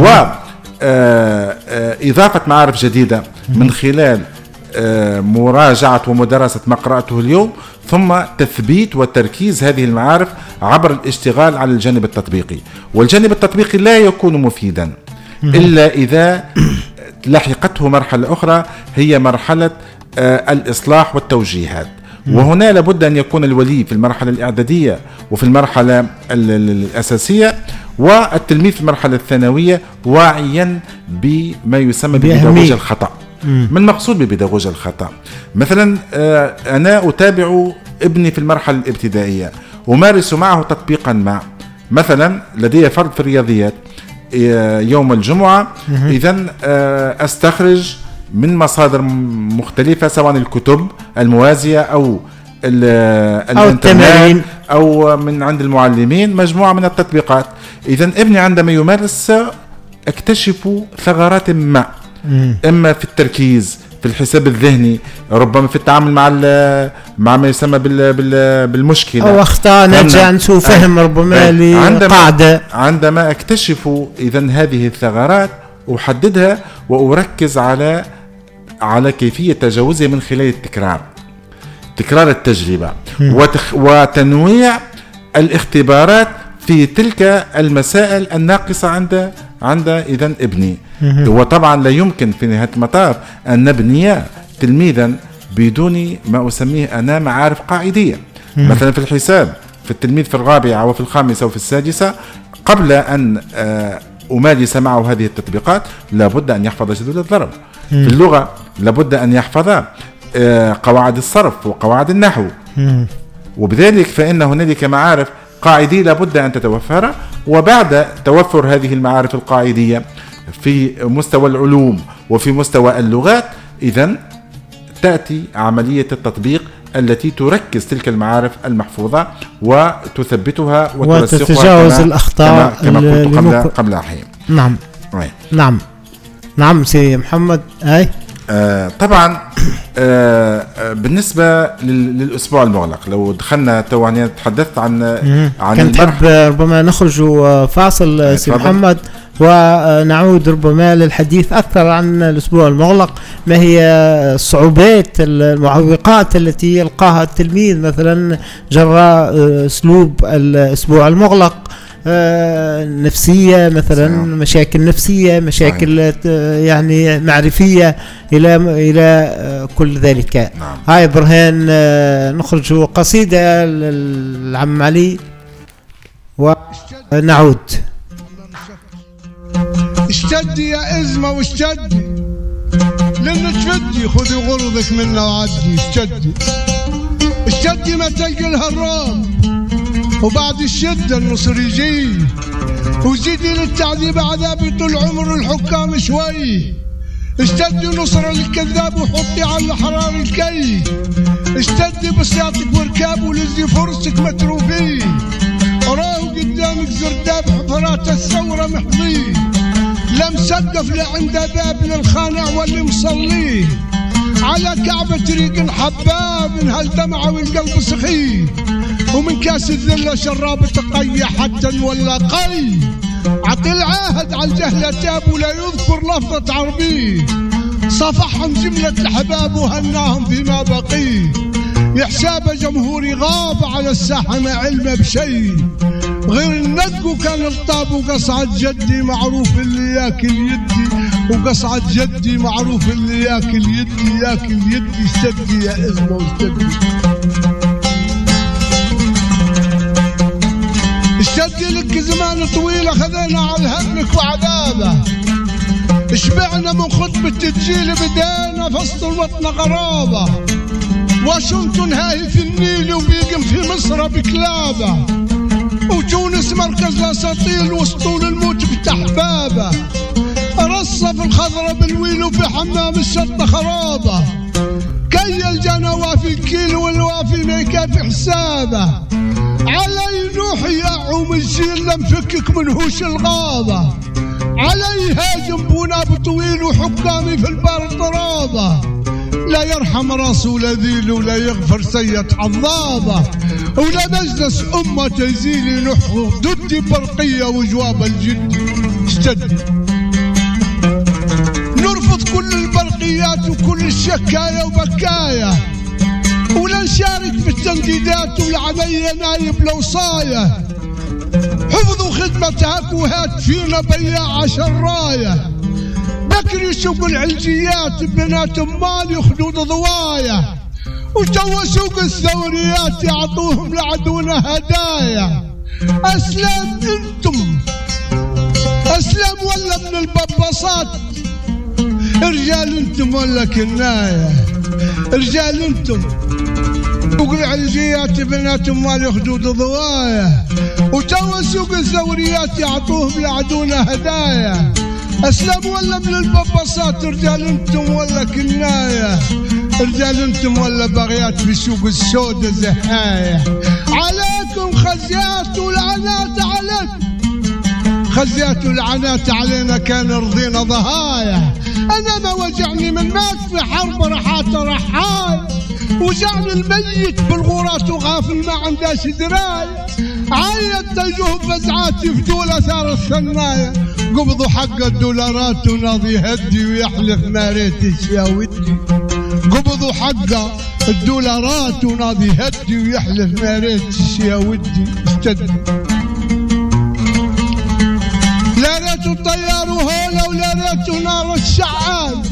وإضافة معارف جديدة من خلال مراجعة ومدرسة ما قرأته اليوم، ثم تثبيت وتركيز هذه المعارف عبر الاشتغال على الجانب التطبيقي. والجانب التطبيقي لا يكون مفيدا إلا إذا لحقته مرحلة أخرى، هي مرحلة الإصلاح والتوجيهات. وهنا لابد أن يكون الولي في المرحلة الإعدادية وفي المرحلة الأساسية والتلميذ في المرحلة الثانوية واعيا بما يسمى ببيداغوجيا الخطأ. من مقصود ببيداغوجيا الخطأ؟ مثلا أنا أتابع ابني في المرحلة الابتدائية، أمارس معه تطبيقا ما، مثلا لدي فرض في الرياضيات يوم الجمعة، إذن أستخرج من مصادر مختلفة سواء الكتب الموازية أو الانترنت أو من عند المعلمين مجموعة من التطبيقات. إذن ابني عندما يمارس اكتشف ثغرات ما، إما في التركيز، في الحساب الذهني، ربما في التعامل مع ما يسمى بالمشكلة، أو أخطاء ناتجة عن سوء فهم ربما لقاعدة. عندما أكتشف إذن هذه الثغرات أحددها وأركز على كيفية تجاوزها من خلال تكرار التجربة وتنويع الاختبارات في تلك المسائل الناقصة عند إذن ابني. وطبعا لا يمكن في نهاية المطاف أن نبني تلميذا بدون ما أسميه أنا معارف قاعدية. مثلا في الحساب، في التلميذ في الرابعة وفي الخامسة وفي السادسة، قبل أن أمارس معه هذه التطبيقات لابد أن يحفظ جدول الضرب. في اللغة لابد أن يحفظ قواعد الصرف وقواعد النحو. وبذلك فإن هنالك معارف قاعدية لابد أن تتوفر. وبعد توفر هذه المعارف القاعدية في مستوى العلوم وفي مستوى اللغات، إذن تأتي عملية التطبيق التي تركز تلك المعارف المحفوظة وتثبتها وترسخها وتتجاوز الأخطاء كما قلت قبل حين. نعم. نعم سي محمد. طبعا بالنسبة للأسبوع المغلق، لو دخلنا توانيا تحدثت عن كنت حب ربما نخرج فاصل سي محمد ونعود ربما للحديث أكثر عن الأسبوع المغلق. ما هي الصعوبات المعوقات التي يلقاها التلميذ مثلا جراء أسلوب الأسبوع المغلق؟ نفسية مثلا، مشاكل نفسية، مشاكل يعني معرفية إلى كل ذلك. هاي برهان نخرج قصيدة للعم علي ونعود. اشتد يا إزمة واشتد لأن تفدي خذي غرضك منا وعدي. اشتدي ما تلقى الهرام، وبعد الشدة النصر يجي، وزيدي للتعذيب عذابي طول عمر الحكام شوي. اشتدي نصر للكذاب وحطي على الحرار الكي، اشتدي بسياطك وركاب ولزي فرسك متروفي، راهو قدامك زرداب حفرات الثورة محظي، لا مسقف لا عنده باب للخانع واللي مصليه، على كعبة ريق حباب هالدمعة والقلب سخي، ومن كاس الذلة شراب تقي حتى ولا قي، عطي العاهد على الجهلة تاب ولا يذكر لفظة عربي، صفحهم جملة الحباب وهناهم فيما بقي، يحساب جمهوري غاب على الساحة ما علمه بشي، غير الندق وكان الطاب وقصعد جدي معروف اللي ياكل يدي، وقصعد جدي معروف اللي ياكل يدي، ياكل يدي اشتدي يا إزمة واشتدي. اشتدي لك زمان طويل خذينا على همك وعذابه، اشبعنا من خطبة التسجيل بدينا فصل الوطن غرابة، واشنطن هاي في النيل وبيقم في مصر بكلابه، وتونس مركز الاساطيل وسطول الموت فتح بابه، رصف الخضرة بالويل وفي حمام الشطة خرابه، كي الجنى وافي الكيل والوافي ما يكافي حسابه، علي نوحي يا عوم الجيل لم فكك منهوش الغابه، علي هاجم بونا بطويل وحكامي في البار ضرابه، لا يرحم راس ولا ذيل ولا يغفر سيد عضابه، ولا مجلس أمة تزيل نحو ضدي برقية وجواب الجدي اشتدي. نرفض كل البرقيات وكل الشكاية وبكاية، ولا نشارك في التنديدات والعمية نايب لوصاية، حفظوا خدمتها وهات فينا بياع شراية، بكري سوق العلجيات بنات مال يخدود ضوايا، وتوا سوق الثوريات يعطوهم لعدونا هدايا. أسلام انتم، أسلام ولا من الببصات، رجال انتم ولا كناية، رجال انتم. سوق العلجيات بنات مال يخدود ضوايا، وتوا سوق الثوريات يعطوهم لعدونا هدايا. أسلام ولا من الببصات، رجال انتم ولا كناية، رجال انتم ولا بغيات في سوق السودة زهاية. عليكم خزيات ولعنات عليكم، خزيات ولعنات علينا كان رضينا ضهايا. انا ما وجعني من مات في حرب رحات رحايا، وجعني الميت بالغورات وغافل ما عنداش دراية، عيد تجوه فزعات يفدول اثار الثنايا، قبضوا حق الدولارات وناضي هدي ويحلف ما ريتش يا ودي، قبضوا حق الدولارات وناضي هدي ويحلف ما ريتش يا ودي اشتدي. لا ريتوا الطيار وهولا ولا ريتوا نار الشعال.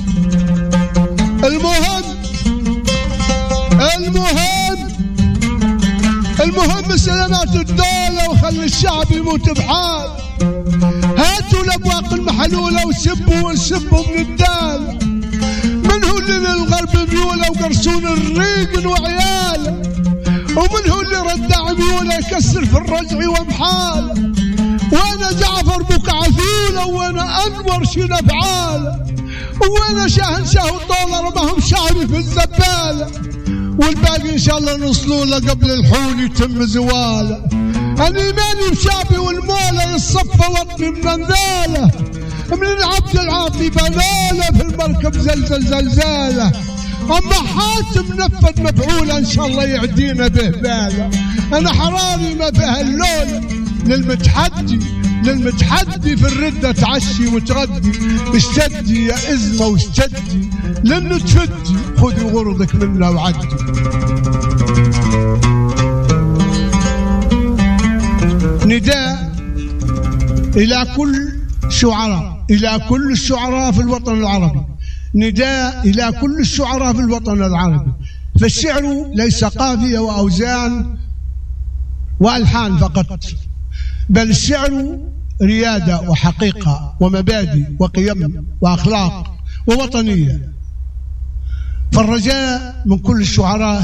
المهم سلامات الدولة وخلي الشعب يموت بحال. هاتوا الابواق المحلولة وسبوا من الدال، من هو اللي للغرب ميولة وقرصون الريق وعياله، ومن هو اللي ردع ميولة يكسر في الرجع ومحاله، وانا جعفر بك عفيلة وانا انور شنا بعاله، وانا شاهنشاه وطولة رماهم شعبي في الزبالة، والباقي ان شاء الله نوصلوا له قبل الحول يتم زواله. انا ايماني بشعبي والمولى يصفى وطني من انذاله، من العبد العاطي بناله في المركب زلزاله، اما حاتم نفذ مفعوله ان شاء الله يعدينا به باله. انا حراري ما فيها اللون للمتحدي في الردة تعشي وتغدي، اشتدي يا إزمة واشتدي لأنه تفدي، خذي غرضك منا وعدي. نداء إلى كل الشعراء في الوطن العربي، نداء إلى كل الشعراء في الوطن العربي، فالشعر ليس قافية وأوزان وألحان فقط، بل الشعر ريادة وحقيقة ومبادئ وقيم وأخلاق ووطنية. فالرجاء من كل الشعراء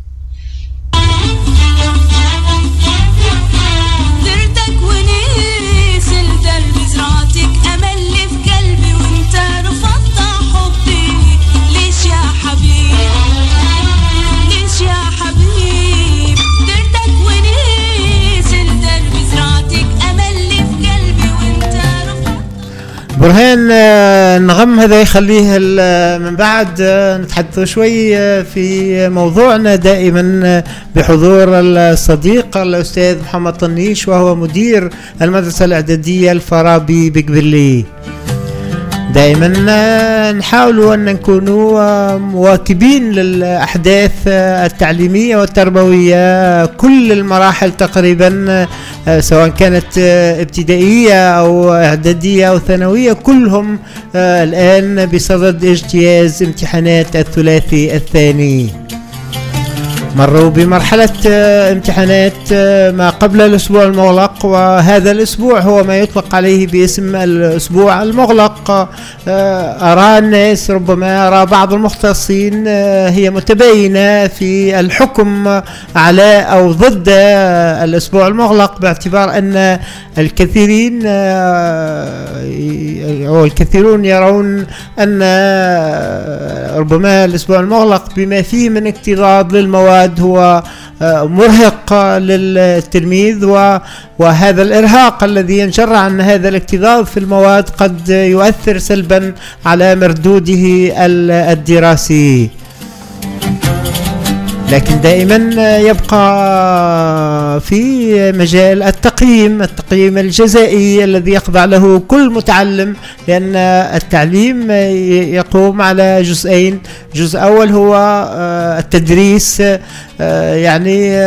درتك ونيسل درب زرعتك أمل في قلبي وانت رفضت حبي. ليش يا حبيب ليش يا حبيب درتك ونيسل درب زرعتك أمل في قلبي وانت رفضت. برهان النغم هذا يخليه من بعد نتحدث شوي في موضوعنا دائما بحضور الصديق الأستاذ محمد طنيش، وهو مدير المدرسة الإعدادية الفارابي بقبلي. دائما نحاول أن نكون مواكبين للأحداث التعليمية والتربوية كل المراحل تقريبا، سواء كانت ابتدائية أو إعدادية أو ثانوية، كلهم الآن بصدد اجتياز امتحانات الثلاثي الثاني. مروا بمرحلة امتحانات ما قبل الأسبوع المغلق، وهذا الأسبوع هو ما يطلق عليه باسم الأسبوع المغلق. أرى الناس، ربما أرى بعض المختصين، هي متباينة في الحكم على أو ضد الأسبوع المغلق، باعتبار أن الكثيرين أو الكثيرون يرون أن ربما الأسبوع المغلق بما فيه من اكتظاظ للمواد هو مرهق للتلميذ، وهذا الإرهاق الذي ينشر عن هذا الاكتظاظ في المواد قد يؤثر سلبا على مردوده الدراسي. لكن دائما يبقى في مجال التقييم الجزائي الذي يخضع له كل متعلم، لأن التعليم يقوم على جزئين. جزء أول هو التدريس، يعني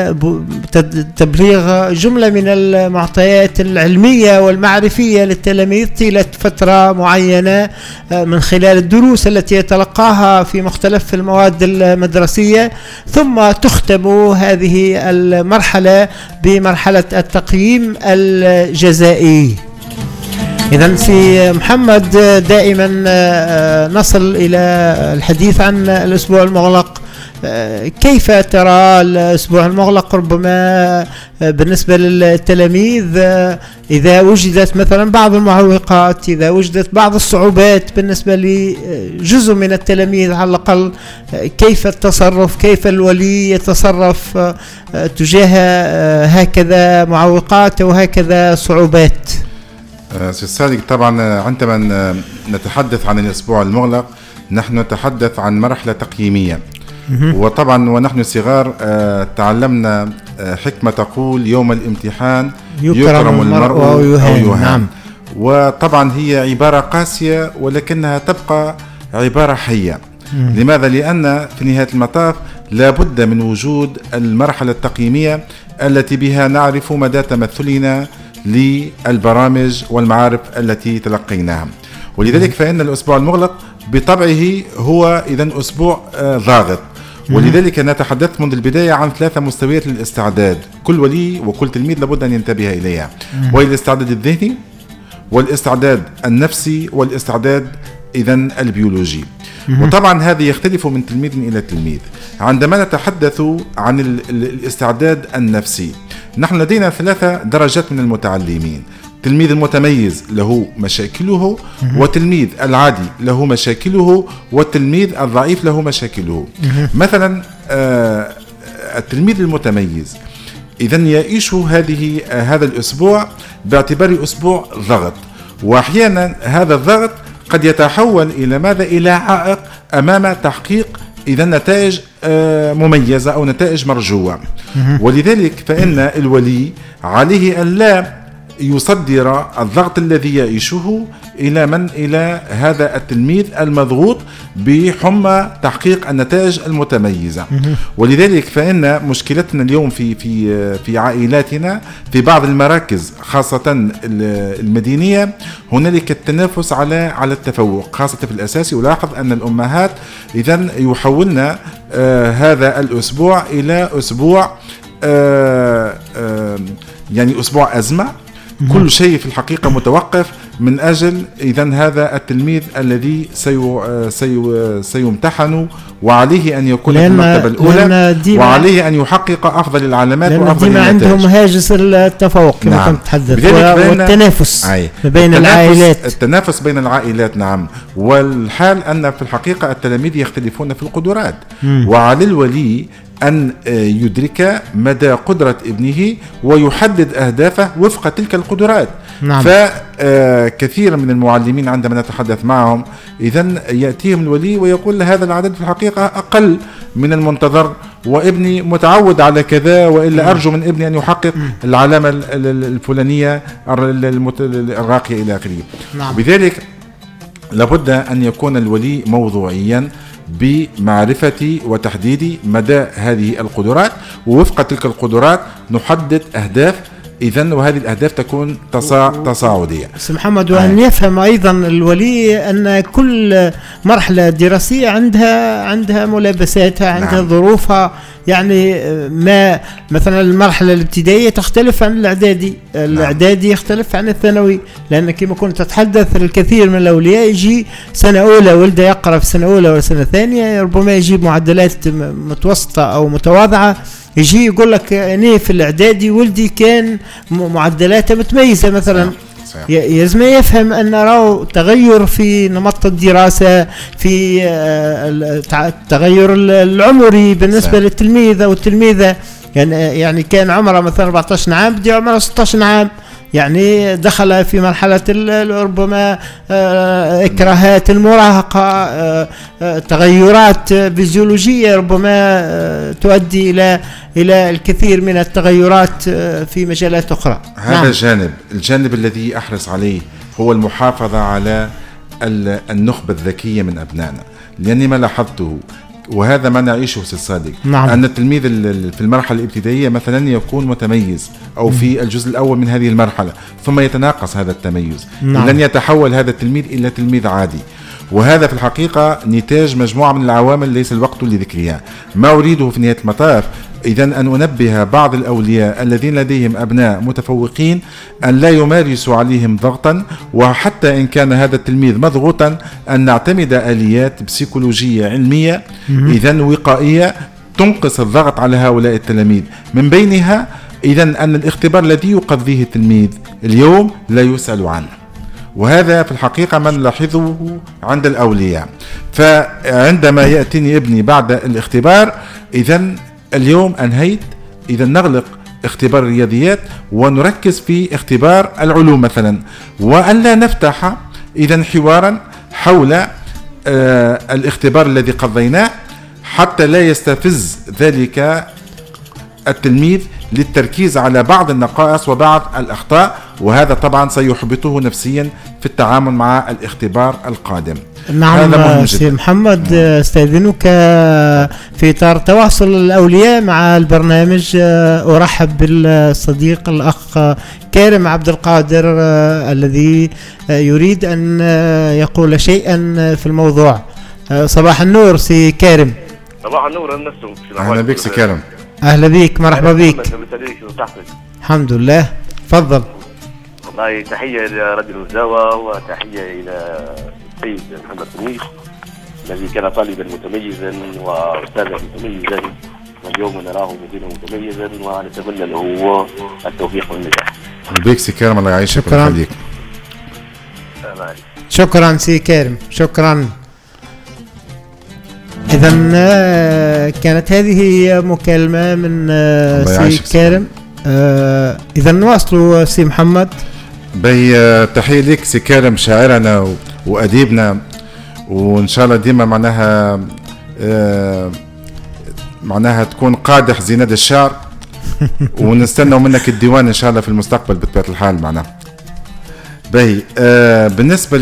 تبليغ جملة من المعطيات العلمية والمعرفية للتلاميذ طيلة فترة معينة من خلال الدروس التي يتلقاها في مختلف المواد المدرسية، ثم تختم هذه المرحلة بمرحلة التقييم الجزائي. إذن سي محمد، دائما نصل إلى الحديث عن الأسبوع المغلق. كيف ترى الأسبوع المغلق ربما بالنسبة للتلاميذ، إذا وجدت مثلا بعض المعوقات، إذا وجدت بعض الصعوبات بالنسبة لجزء من التلاميذ على الأقل، كيف التصرف، كيف الولي يتصرف تجاه هكذا معوقات وهكذا صعوبات؟ سي صادق، طبعا عندما نتحدث عن الأسبوع المغلق نحن نتحدث عن مرحلة تقييمية. وطبعا ونحن صغار تعلمنا حكمة تقول يوم الامتحان يكرم المرء أو يهان. نعم. وطبعا هي عبارة قاسية ولكنها تبقى عبارة حية. لماذا؟ لأن في نهاية المطاف لابد من وجود المرحلة التقييمية التي بها نعرف مدى تمثلنا للبرامج والمعارف التي تلقيناها. ولذلك فإن الأسبوع المغلق بطبعه هو إذن أسبوع ضاغط. ولذلك نتحدث منذ البداية عن 3 مستويات للاستعداد، كل ولي وكل تلميذ لابد أن ينتبه إليها، وهي الاستعداد الذهني والاستعداد النفسي والاستعداد إذن البيولوجي. وطبعا هذا يختلف من تلميذ إلى تلميذ. عندما نتحدث عن الاستعداد النفسي، نحن لدينا 3 درجات من المتعلمين. التلميذ المتميز له مشاكله، والتلميذ العادي له مشاكله، والتلميذ الضعيف له مشاكله. مثلا التلميذ المتميز إذن يعيش هذا الأسبوع باعتباره أسبوع ضغط، وأحيانا هذا الضغط قد يتحول إلى ماذا؟ إلى عائق أمام تحقيق إذا نتائج مميزة أو نتائج مرجوة. ولذلك فإن الولي عليه أن لا يصدر الضغط الذي يعيشه إلى هذا التلميذ المضغوط بحمى تحقيق النتائج المتميزة. ولذلك فإن مشكلتنا اليوم في عائلاتنا في بعض المراكز خاصة المدينية هنالك التنافس على التفوق خاصة في الأساسي. ولاحظ أن الأمهات إذن يحولن هذا الأسبوع إلى أسبوع يعني أسبوع أزمة. كل شيء في الحقيقة متوقف من أجل إذن هذا التلميذ الذي سيمتحن وعليه أن يكون في المرتبة الأولى وعليه أن يحقق أفضل العلامات وأفضل النتائج. عندهم هاجس التفوق كما كنت تحدث والتنافس بين العائلات. التنافس بين العائلات نعم. والحال أن في الحقيقة التلاميذ يختلفون في القدرات وعلى الولي أن يدرك مدى قدرة ابنه ويحدد أهدافه وفق تلك القدرات. نعم. فكثير من المعلمين عندما نتحدث معهم إذن يأتيهم الولي ويقول هذا العدد في الحقيقة أقل من المنتظر وابني متعود على كذا وإلا أرجو من ابني أن يحقق العلامة الفلانية الراقية إلى آخره. نعم. بذلك لابد أن يكون الولي موضوعيا بمعرفة وتحديد مدى هذه القدرات ووفق تلك القدرات نحدد أهداف إذن وهذه الأهداف تكون تصاعدية. سي محمد وأن يفهم أيضا الولي أن كل مرحلة دراسية عندها ملابساتها عندها ظروفها. يعني ما مثلا المرحلة الابتدائية تختلف عن الإعدادي يختلف عن الثانوي لأن كما كنت تتحدث الكثير من الأولياء يجي سنة أولى ولده يقرأ في سنة أولى وسنة ثانية ربما يجيب معدلات متوسطة أو متواضعة يجي يقول لك أنا في الإعدادي ولدي كان معدلاته متميزة مثلا. يلزم يفهم أن راه تغير في نمط الدراسة في التغير العمري بالنسبة للتلميذ أو التلميذة يعني كان عمره مثلا 14 عام بدي عمره 16 عام يعني دخل في مرحلة ربما إكراهات المراهقة تغيرات فيزيولوجية ربما تؤدي إلى الكثير من التغيرات في مجالات أخرى. هذا الجانب الذي أحرص عليه هو المحافظة على النخبة الذكية من أبنائنا لأني ما لاحظته وهذا ما نعيشه في الصادق. نعم. أن التلميذ في المرحلة الابتدائية مثلا يكون متميز أو في الجزء الأول من هذه المرحلة ثم يتناقص هذا التميز. نعم. لن يتحول هذا التلميذ إلى تلميذ عادي وهذا في الحقيقة نتاج مجموعة من العوامل ليس الوقت لذكرها. ما أريده في نهاية المطاف إذن أن أنبه بعض الأولياء الذين لديهم أبناء متفوقين أن لا يمارسوا عليهم ضغطا وحتى إن كان هذا التلميذ مضغوطا أن نعتمد آليات بسيكولوجية علمية إذن وقائية تنقص الضغط على هؤلاء التلاميذ. من بينها إذن أن الاختبار الذي يقضيه التلميذ اليوم لا يسأل عنه وهذا في الحقيقة ما نلاحظه عند الأولياء. فعندما يأتيني ابني بعد الاختبار إذن اليوم أنهيت إذا نغلق اختبار الرياضيات ونركز في اختبار العلوم مثلا وأن لا نفتح إذا حوارا حول الاختبار الذي قضيناه حتى لا يستفز ذلك التلميذ للتركيز على بعض النقائص وبعض الأخطاء وهذا طبعا سيحبطه نفسيا في التعامل مع الاختبار القادم. نعم سي محمد استاذنك في اطار تواصل الاولياء مع البرنامج ارحب بالصديق الاخ كارم عبد القادر الذي يريد ان يقول شيئا في الموضوع. صباح النور سي كارم. صباح النور النسم. اهلا بك سي كارم. اهلا بك مرحبا بك. الحمد لله تفضل. والله تحيه لرجل الزاوى وتحيه الى السيد محمد سميح الذي كان طالبا متميزا واستاذا متميزا واليوم نراه مديرا متميزا ونتمنى له التوفيق والنجاح. بيك سي كارم الله يعيشك ويخليك. شكرا سي كارم شكرا. إذا كانت هذه مكالمة من سي كارم. إذا نواصلوا سي محمد. بي تحية لك سي كارم شاعرنا وأديبنا وإن شاء الله ديما معناها تكون قادح زيناد الشعر ونستنى منك الديوان إن شاء الله في المستقبل بطبيعة الحال معنا. باهي بالنسبة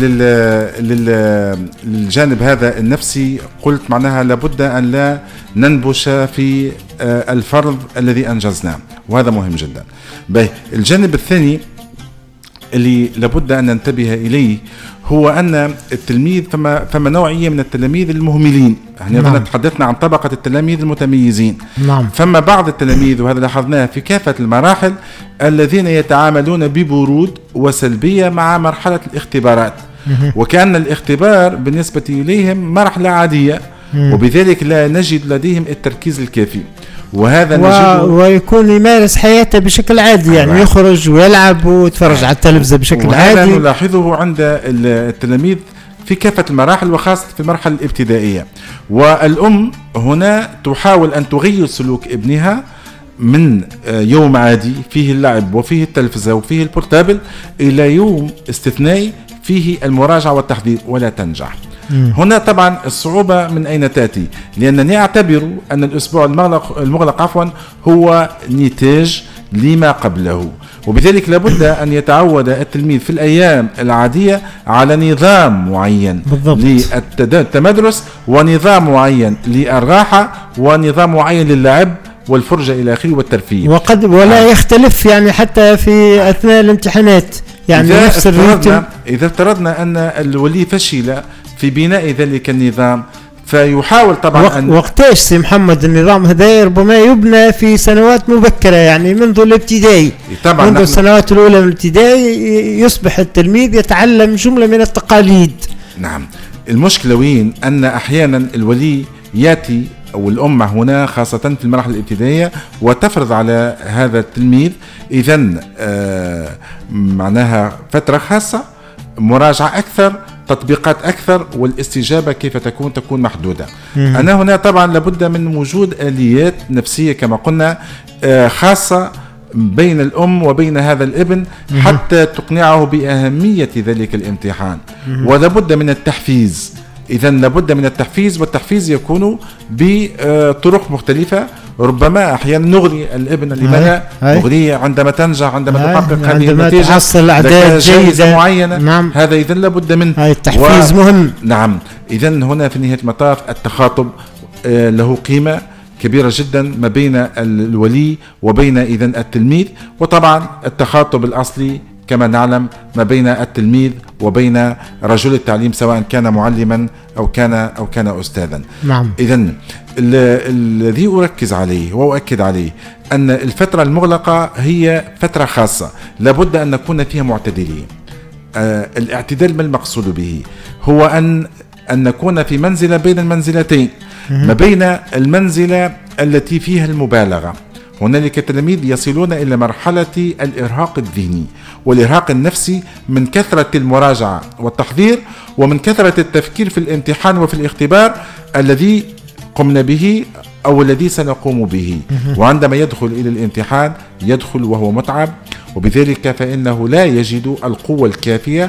للجانب هذا النفسي قلت معناها لابد أن لا ننبش في الفرض الذي أنجزناه وهذا مهم جدا. باهي الجانب الثاني اللي لابد أن ننتبه إليه هو أن التلميذ فما نوعية من التلاميذ المهملين. احنا نعم. تحدثنا عن طبقة التلاميذ المتميزين. نعم. فما بعض التلاميذ، وهذا لاحظناه في كافة المراحل، الذين يتعاملون ببرود وسلبية مع مرحلة الاختبارات، وكأن الاختبار بالنسبة إليهم مرحلة عادية، وبذلك لا نجد لديهم التركيز الكافي. وهذا ويكون يمارس حياته بشكل عادي، يعني يخرج ويلعب ويتفرج على التلفزة بشكل عادي. وهذا نلاحظه عند التلاميذ في كافة المراحل، وخاصة في المرحلة الابتدائية. والأم هنا تحاول أن تغير سلوك ابنها من يوم عادي فيه اللعب وفيه التلفزة وفيه البورتابل إلى يوم استثنائي فيه المراجعة والتحضير، ولا تنجح. هنا طبعا الصعوبة من أين تأتي؟ لأنني أعتبر أن الأسبوع المغلق هو نتاج لما قبله، وبذلك لابد أن يتعود التلميذ في الأيام العادية على نظام معين للتمدرس، ونظام معين للراحة، ونظام معين للعب والفرجة إلى آخره والترفيه. ولا يختلف يعني حتى في أثناء الامتحانات، يعني نفس الريتم. إذا افترضنا أن الولي فشل في بناء ذلك النظام، فيحاول طبعا وقتاش سي محمد النظام هذا ربما يبنى في سنوات مبكرة، يعني منذ الابتدائي، منذ السنوات الأولى من الابتدائي يصبح التلميذ يتعلم جملة من التقاليد. نعم. المشكلة وين؟ أن أحيانا الولي يأتي أو الأمة هنا خاصة في المراحل الابتدائية وتفرض على هذا التلميذ إذن معناها فترة خاصة، مراجعة أكثر، تطبيقات أكثر، والاستجابة كيف تكون محدودة. أنا هنا طبعا لابد من وجود آليات نفسية كما قلنا خاصة بين الأم وبين هذا الابن حتى تقنعه بأهمية ذلك الامتحان، ولابد من التحفيز. إذن لابد من التحفيز، والتحفيز يكون بطرق مختلفة. ربما أحيانا نغري الابن لماذا؟ نغريه عندما تنجح، عندما تحقق هذه النتيجة، تحصل أعداد جيدة معينة. نعم. هذا إذن لابد منه. التحفيز مهم. نعم. إذن هنا في نهاية المطاف التخاطب له قيمة كبيرة جدا ما بين الولي وبين إذن التلميذ، وطبعا التخاطب الأصلي كما نعلم ما بين التلميذ وبين رجل التعليم، سواء كان معلما أو كان أستاذا. نعم. إذن الذي أركز عليه وأؤكد عليه أن الفترة المغلقة هي فترة خاصة لابد أن نكون فيها معتدلين. الاعتدال ما المقصود به؟ هو أن نكون في منزلة بين المنزلتين، ما بين المنزلة التي فيها المبالغة. هنالك تلاميذ يصلون إلى مرحلة الإرهاق الذهني والإرهاق النفسي من كثرة المراجعة والتحضير، ومن كثرة التفكير في الامتحان وفي الاختبار الذي قمنا به أو الذي سنقوم به. وعندما يدخل إلى الامتحان يدخل وهو متعب، وبذلك فإنه لا يجد القوة الكافية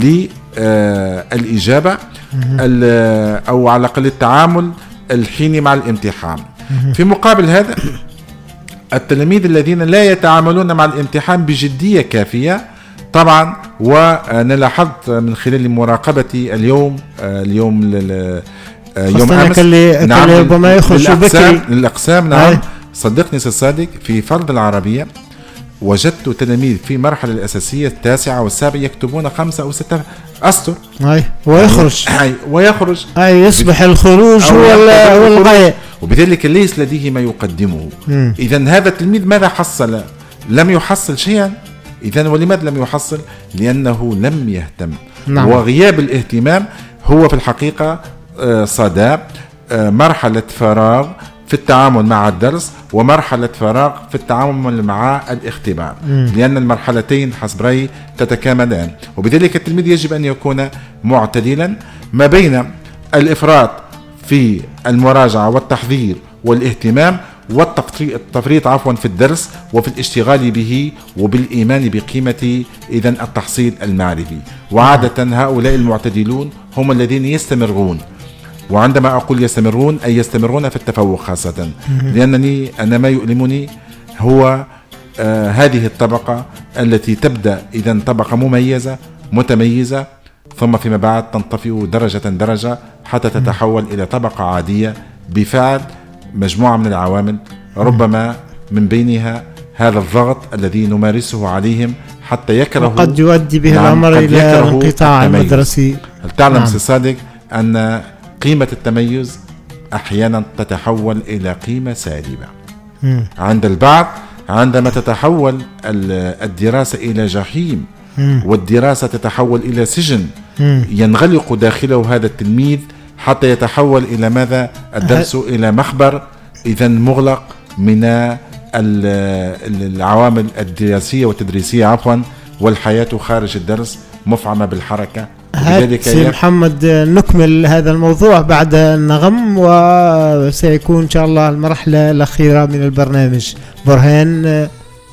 للإجابة أو على الأقل التعامل الحيني مع الامتحان. في مقابل هذا التلاميذ الذين لا يتعاملون مع الامتحان بجدية كافية طبعا، وأنا لاحظت من خلال مراقبتي اليوم يوم أمس ربما يخرج بكري الأقسام. نعم. صدقني صادق في فرض العربية وجدت تلاميذ في مرحلة الأساسية التاسعة والسابعة يكتبون 5 أو 6 أسطر ويخرج يصبح الخروج هو الغاية، وبذلك ليس لديه ما يقدمه. إذن هذا التلميذ ماذا حصل؟ لم يحصل شيئا. إذن ولماذا لم يحصل؟ لأنه لم يهتم. نعم. وغياب الاهتمام هو في الحقيقة صدى مرحلة فراغ في التعامل مع الدرس ومرحلة فراغ في التعامل مع الاختبار، لأن المرحلتين حسب رأيي تتكاملان. وبذلك التلميذ يجب أن يكون معتدلا ما بين الإفراط في المراجعة والتحضير والاهتمام، والتفريط في الدرس وفي الاشتغال به وبالإيمان بقيمة إذن التحصيل المعرفي. وعادة هؤلاء المعتدلون هم الذين يستمرون، وعندما أقول يستمرون أي يستمرون في التفوق خاصة، لأنني أنا ما يؤلمني هو هذه الطبقة التي تبدأ إذن طبقة مميزة متميزة، ثم فيما بعد تنطفئ درجة حتى تتحول إلى طبقة عادية بفعل مجموعة من العوامل، ربما من بينها هذا الضغط الذي نمارسه عليهم حتى يكرهوا، وقد يؤدي به الأمر إلى انقطاع المدرسي. هل تعلم سي صادق أن قيمة التميز أحيانا تتحول إلى قيمة سالبة عند البعض عندما تتحول الدراسة إلى جحيم والدراسة تتحول إلى سجن ينغلق داخله هذا التلميذ حتى يتحول إلى ماذا؟ الدرس إلى مخبر إذا مغلق من العوامل الدراسية والتدريسية عفوا، والحياة خارج الدرس مفعمة بالحركة. سي محمد نكمل هذا الموضوع بعد النغم، وسيكون إن شاء الله المرحلة الأخيرة من البرنامج. برهان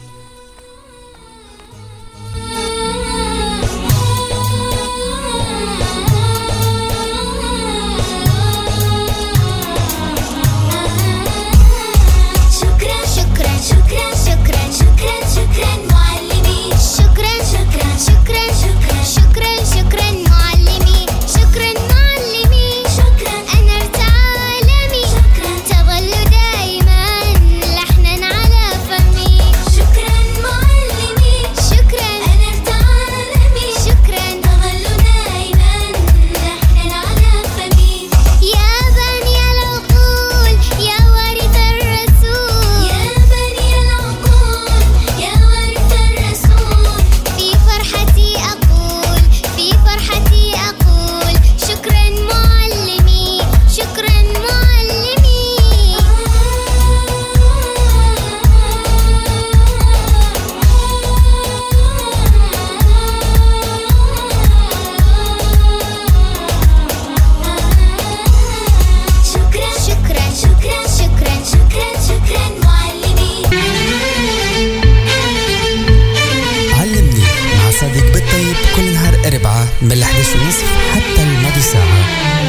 من 11:30 حتى الماضي ساعة.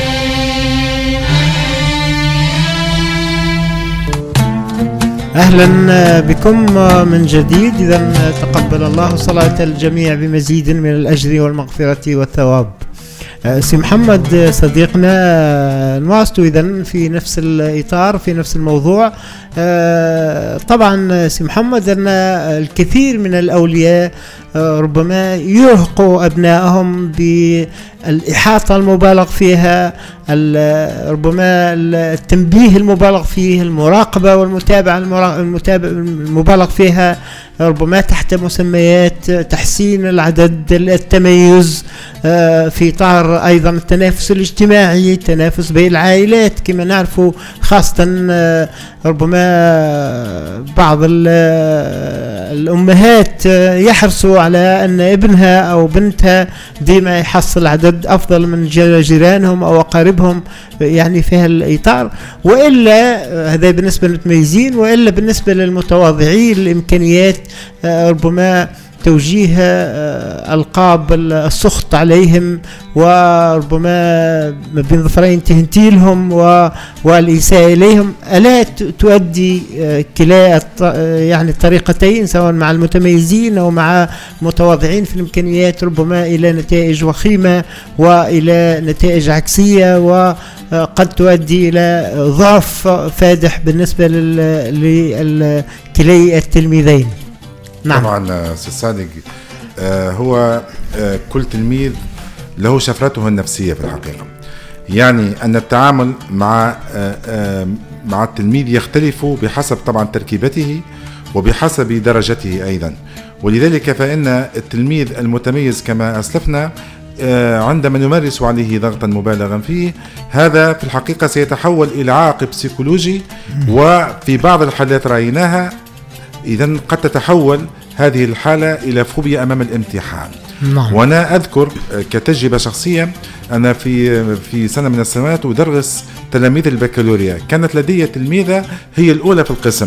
أهلا بكم من جديد. إذن تقبل الله صلاة الجميع بمزيد من الأجر والمغفرة والثواب. سي محمد صديقنا نواصل إذن في نفس الإطار في نفس الموضوع. طبعا سي محمد أن الكثير من الأولياء ربما يرهقوا أبنائهم بالإحاطة المبالغ فيها، ربما التنبيه المبالغ فيه، المراقبة والمتابعة المبالغ فيها، ربما تحت مسميات تحسين العدد، التميز، في إطار أيضا التنافس الاجتماعي، التنافس بين العائلات كما نعرف، خاصة ربما بعض الأمهات يحرصوا على أن ابنها أو بنتها ديما يحصل عدد أفضل من جيرانهم أو أقاربهم، يعني في هالإطار. وإلا هذا بالنسبة للمتميزين، وإلا بالنسبة للمتواضعين الإمكانيات ربما توجيه ألقاب السخط عليهم، وربما بين ظفرين تهنتيلهم والإساءة إليهم، ألا تؤدي كلا يعني الطريقتين سواء مع المتميزين أو مع المتواضعين في الإمكانيات ربما إلى نتائج وخيمة وإلى نتائج عكسية، وقد تؤدي إلى ضعف فادح بالنسبة لكلي التلميذين. نعم. طبعا سي صادق، هو كل تلميذ له شفرته النفسية في الحقيقة، يعني أن التعامل مع التلميذ يختلف بحسب طبعا تركيبته وبحسب درجته أيضا. ولذلك فإن التلميذ المتميز كما أسلفنا عندما نمارس عليه ضغطا مبالغا فيه، هذا في الحقيقة سيتحول إلى عائق بسيكولوجي، وفي بعض الحالات رأيناها إذن قد تتحول هذه الحالة إلى فوبيا أمام الامتحان. نعم. وأنا أذكر كتجربة شخصية، أنا في سنة من السنوات أدرس تلاميذ البكالوريا، كانت لدي تلميذة هي الأولى في القسم،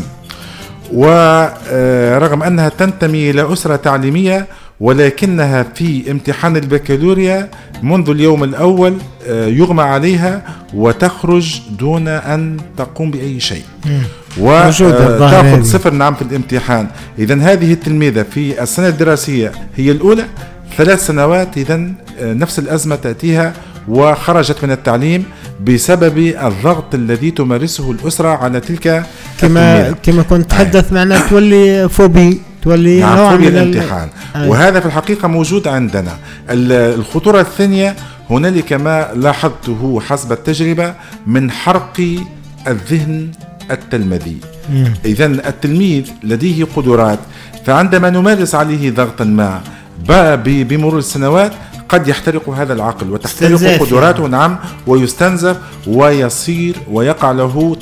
ورغم أنها تنتمي إلى أسرة تعليمية، ولكنها في امتحان البكالوريا منذ اليوم الأول يغمى عليها وتخرج دون أن تقوم بأي شيء، وتأخذ 0 نعم في الامتحان. إذن هذه التلميذة في السنة الدراسية هي الأولى 3 سنوات، إذن نفس الأزمة تأتيها وخرجت من التعليم بسبب الضغط الذي تمارسه الأسرة على تلك كما كنت تحدث معنا تولي فوبي، تولي نوع من الامتحان. وهذا في الحقيقة موجود عندنا. الخطورة الثانية هنالك ما لاحظته حسب التجربة من حرق الذهن التلميذي. إذن التلميذ لديه قدرات، فعندما نمارس عليه ضغطا ما بمرور السنوات قد يحترق هذا العقل وتحترق قدراته. نعم، ويستنزف ويصير ويقع له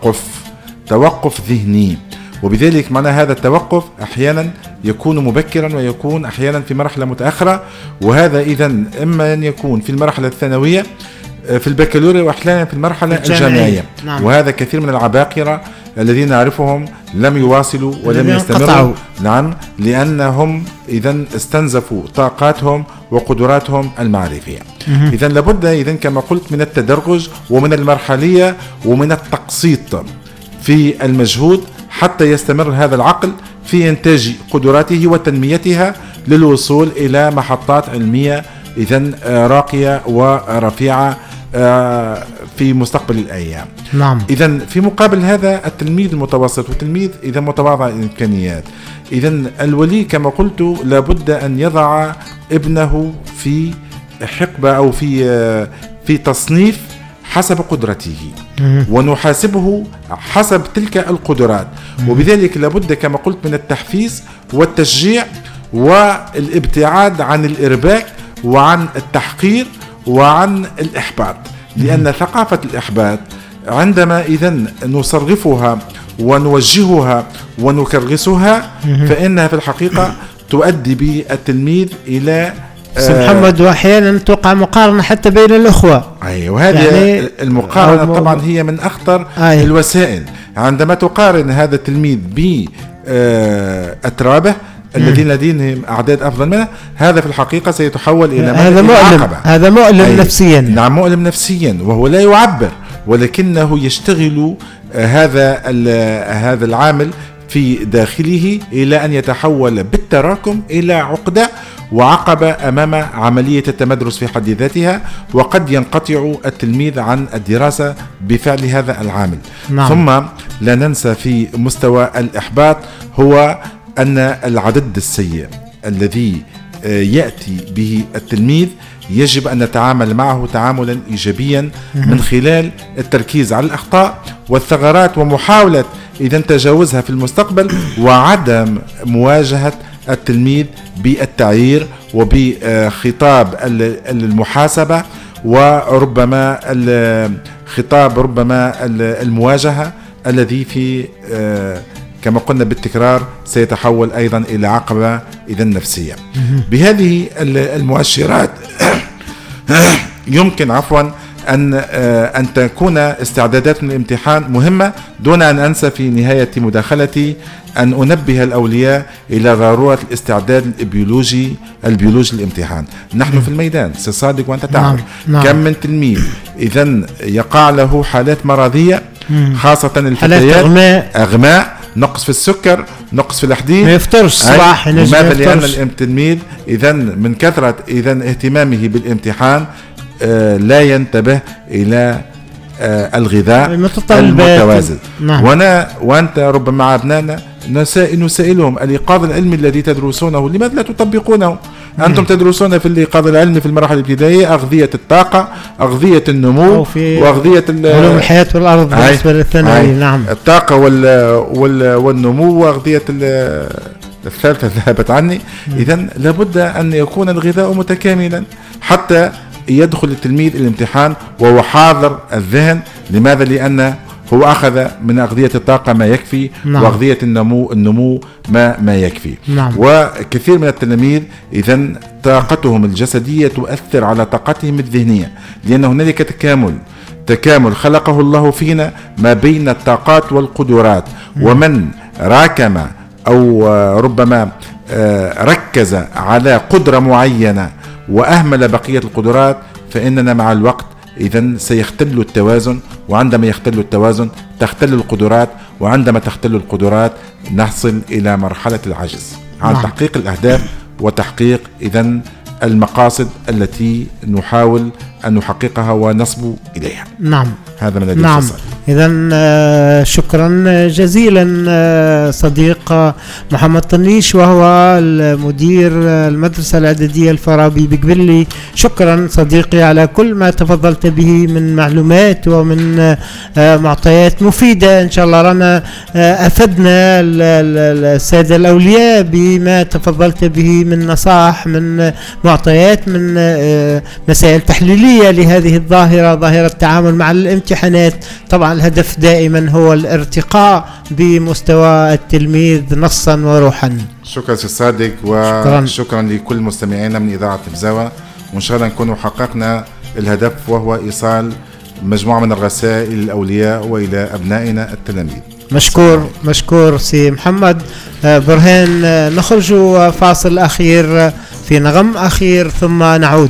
توقف ذهني. وبذلك معنى هذا التوقف أحيانا يكون مبكرا ويكون أحيانا في مرحلة متأخرة، وهذا إذن إما أن يكون في المرحلة الثانوية في البكالوريا وأحيانا في المرحلة الجامعية. نعم. وهذا كثير من العباقرة الذين نعرفهم لم يواصلوا ولم يستمروا. نعم، لأنهم إذن استنزفوا طاقاتهم وقدراتهم المعرفية. إذن لابد إذن كما قلت من التدرج ومن المرحلية ومن التقسيط في المجهود حتى يستمر هذا العقل في إنتاج قدراته وتنميتها للوصول إلى محطات علمية إذن راقية ورفيعة في مستقبل الأيام. نعم. إذن في مقابل هذا التلميذ المتوسط والتلميذ إذا متواضع الإمكانيات، إذن الولي كما قلت لابد أن يضع ابنه في حقبة أو في تصنيف حسب قدرته، ونحاسبه حسب تلك القدرات. وبذلك لابد كما قلت من التحفيز والتشجيع والابتعاد عن الإرباك وعن التحقير وعن الإحباط، لأن ثقافة الإحباط عندما إذن نصرفها ونوجهها ونكرسها فإنها في الحقيقة تؤدي بالتلميذ إلى محمد، وأحيانا توقع مقارنة حتى بين الأخوة. وهذه يعني المقارنة طبعا هي من أخطر الوسائل. عندما تقارن هذا التلميذ بأترابه الذين لديهم أعداد أفضل منه، هذا في الحقيقة سيتحول إلى هذا مؤلم نفسيا. نعم، مؤلم نفسيا، وهو لا يعبر ولكنه يشتغل هذا العامل في داخله إلى أن يتحول بالتراكم إلى عقدة وعقبة أمام عملية التمدرس في حد ذاتها، وقد ينقطع التلميذ عن الدراسة بفعل هذا العامل. نعم. ثم لا ننسى في مستوى الإحباط هو أن العدد السيء الذي يأتي به التلميذ يجب أن نتعامل معه تعاملا إيجابيا من خلال التركيز على الأخطاء والثغرات ومحاولة إذا تجاوزها في المستقبل، وعدم مواجهة التلميذ بالتعيير وبخطاب المحاسبة وربما الخطاب المواجهة الذي في كما قلنا بالتكرار سيتحول أيضا إلى عقبة إذا نفسية. بهذه المؤشرات يمكن أن تكون استعدادات من الامتحان مهمة، دون أن أنسى في نهاية مداخلتي أن أنبه الأولياء إلى ضرورة الاستعداد البيولوجي الامتحان. نحن في الميدان صادق، وأنت تعرف كم من تلميذ إذن يقع له حالات مرضية، خاصة الفتيات، أغماء، نقص في السكر، نقص في الحديد، ما يفطرش صباح. لماذا؟ لأن التلميذ إذن من كثرة إذن اهتمامه بالامتحان لا ينتبه إلى الغذاء المتوازن. نعم. وأنت ربما أبنائنا نسائلهم الإيقاظ العلمي الذي تدرسونه لماذا لا تطبقونه؟ أنتم تدرسون في الإيقاظ العلمي في المراحل الابتدائية أغذية الطاقة، أغذية النمو، وأغذية علوم الحياة والأرض بالنسبة للثانوي. نعم، الطاقة والنمو وأغذية الثالثة ذهبت عني. إذن لابد أن يكون الغذاء متكاملا حتى يدخل التلميذ الامتحان وهو حاضر الذهن. لماذا؟ لأن هو أخذ من أغذية الطاقة ما يكفي. نعم. وأغذية النمو ما يكفي. نعم. وكثير من التلاميذ إذن طاقتهم الجسدية تؤثر على طاقتهم الذهنية، لأن هنالك تكامل خلقه الله فينا ما بين الطاقات والقدرات. ومن راكم أو ربما ركز على قدرة معينة وأهمل بقية القدرات فإننا مع الوقت إذن سيختل التوازن، وعندما يختل التوازن تختل القدرات، وعندما تختل القدرات نحصل إلى مرحلة العجز عن تحقيق الأهداف وتحقيق إذن المقاصد التي نحاول أن نحققها ونصبو إليها. نعم، هذا من نعم. إذن شكرا جزيلا صديق محمد طنيش، وهو المدير المدرسة الإعدادية الفارابي بقبلي. شكرا صديقي على كل ما تفضلت به من معلومات ومن معطيات مفيدة. إن شاء الله رانا أفدنا السادة الأولياء بما تفضلت به من نصائح، من معطيات، من مسائل تحليلية لهذه الظاهرة، ظاهرة التعامل مع الامتحانات. طبعا الهدف دائما هو الارتقاء بمستوى التلميذ نصا وروحا. شكرا سي صادق، وشكرا لكل مستمعينا من إذاعة نبزاوة، وإن شاء الله نكون حققنا الهدف، وهو إيصال مجموعة من الرسائل للأولياء وإلى أبنائنا التلاميذ. مشكور سي محمد. برهان، نخرج فاصل أخير في نغم أخير ثم نعود.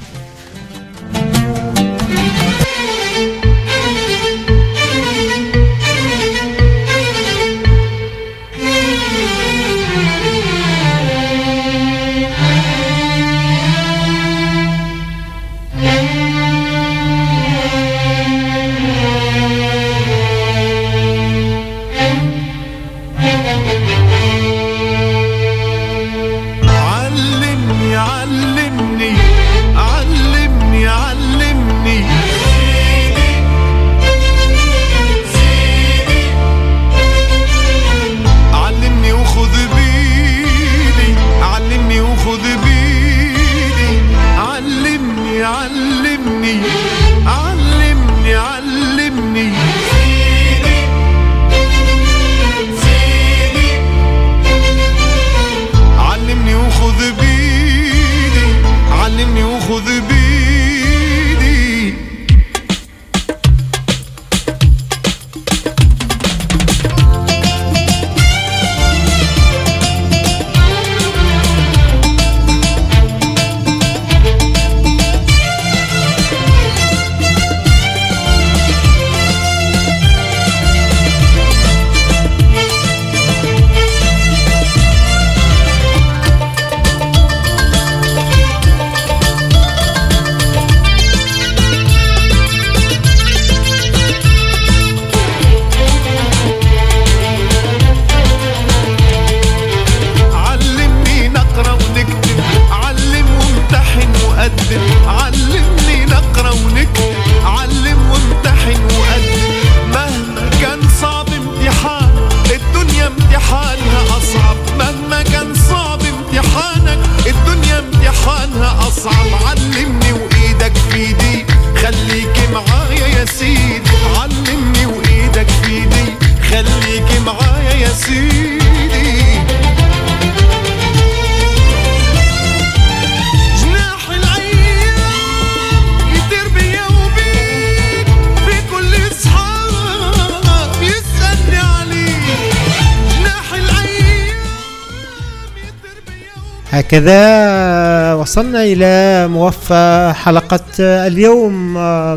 هكذا وصلنا إلى موفى حلقة اليوم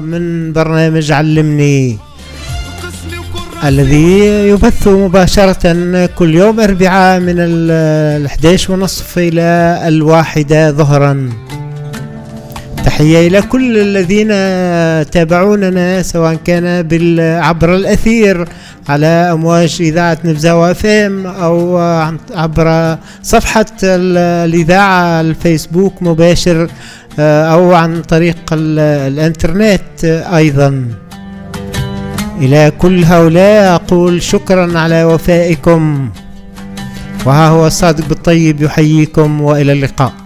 من برنامج علمني، الذي يبث مباشرة كل يوم أربعاء من 11:30 إلى 1 ظهرا. تحية إلى كل الذين تابعوننا، سواء كان عبر الأثير على أمواج إذاعة نبزاوة FM أو عبر صفحة الإذاعة الفيسبوك مباشر أو عن طريق الإنترنت أيضا. إلى كل هؤلاء أقول شكرا على وفائكم، وها هو الصادق بالطيب يحييكم، وإلى اللقاء.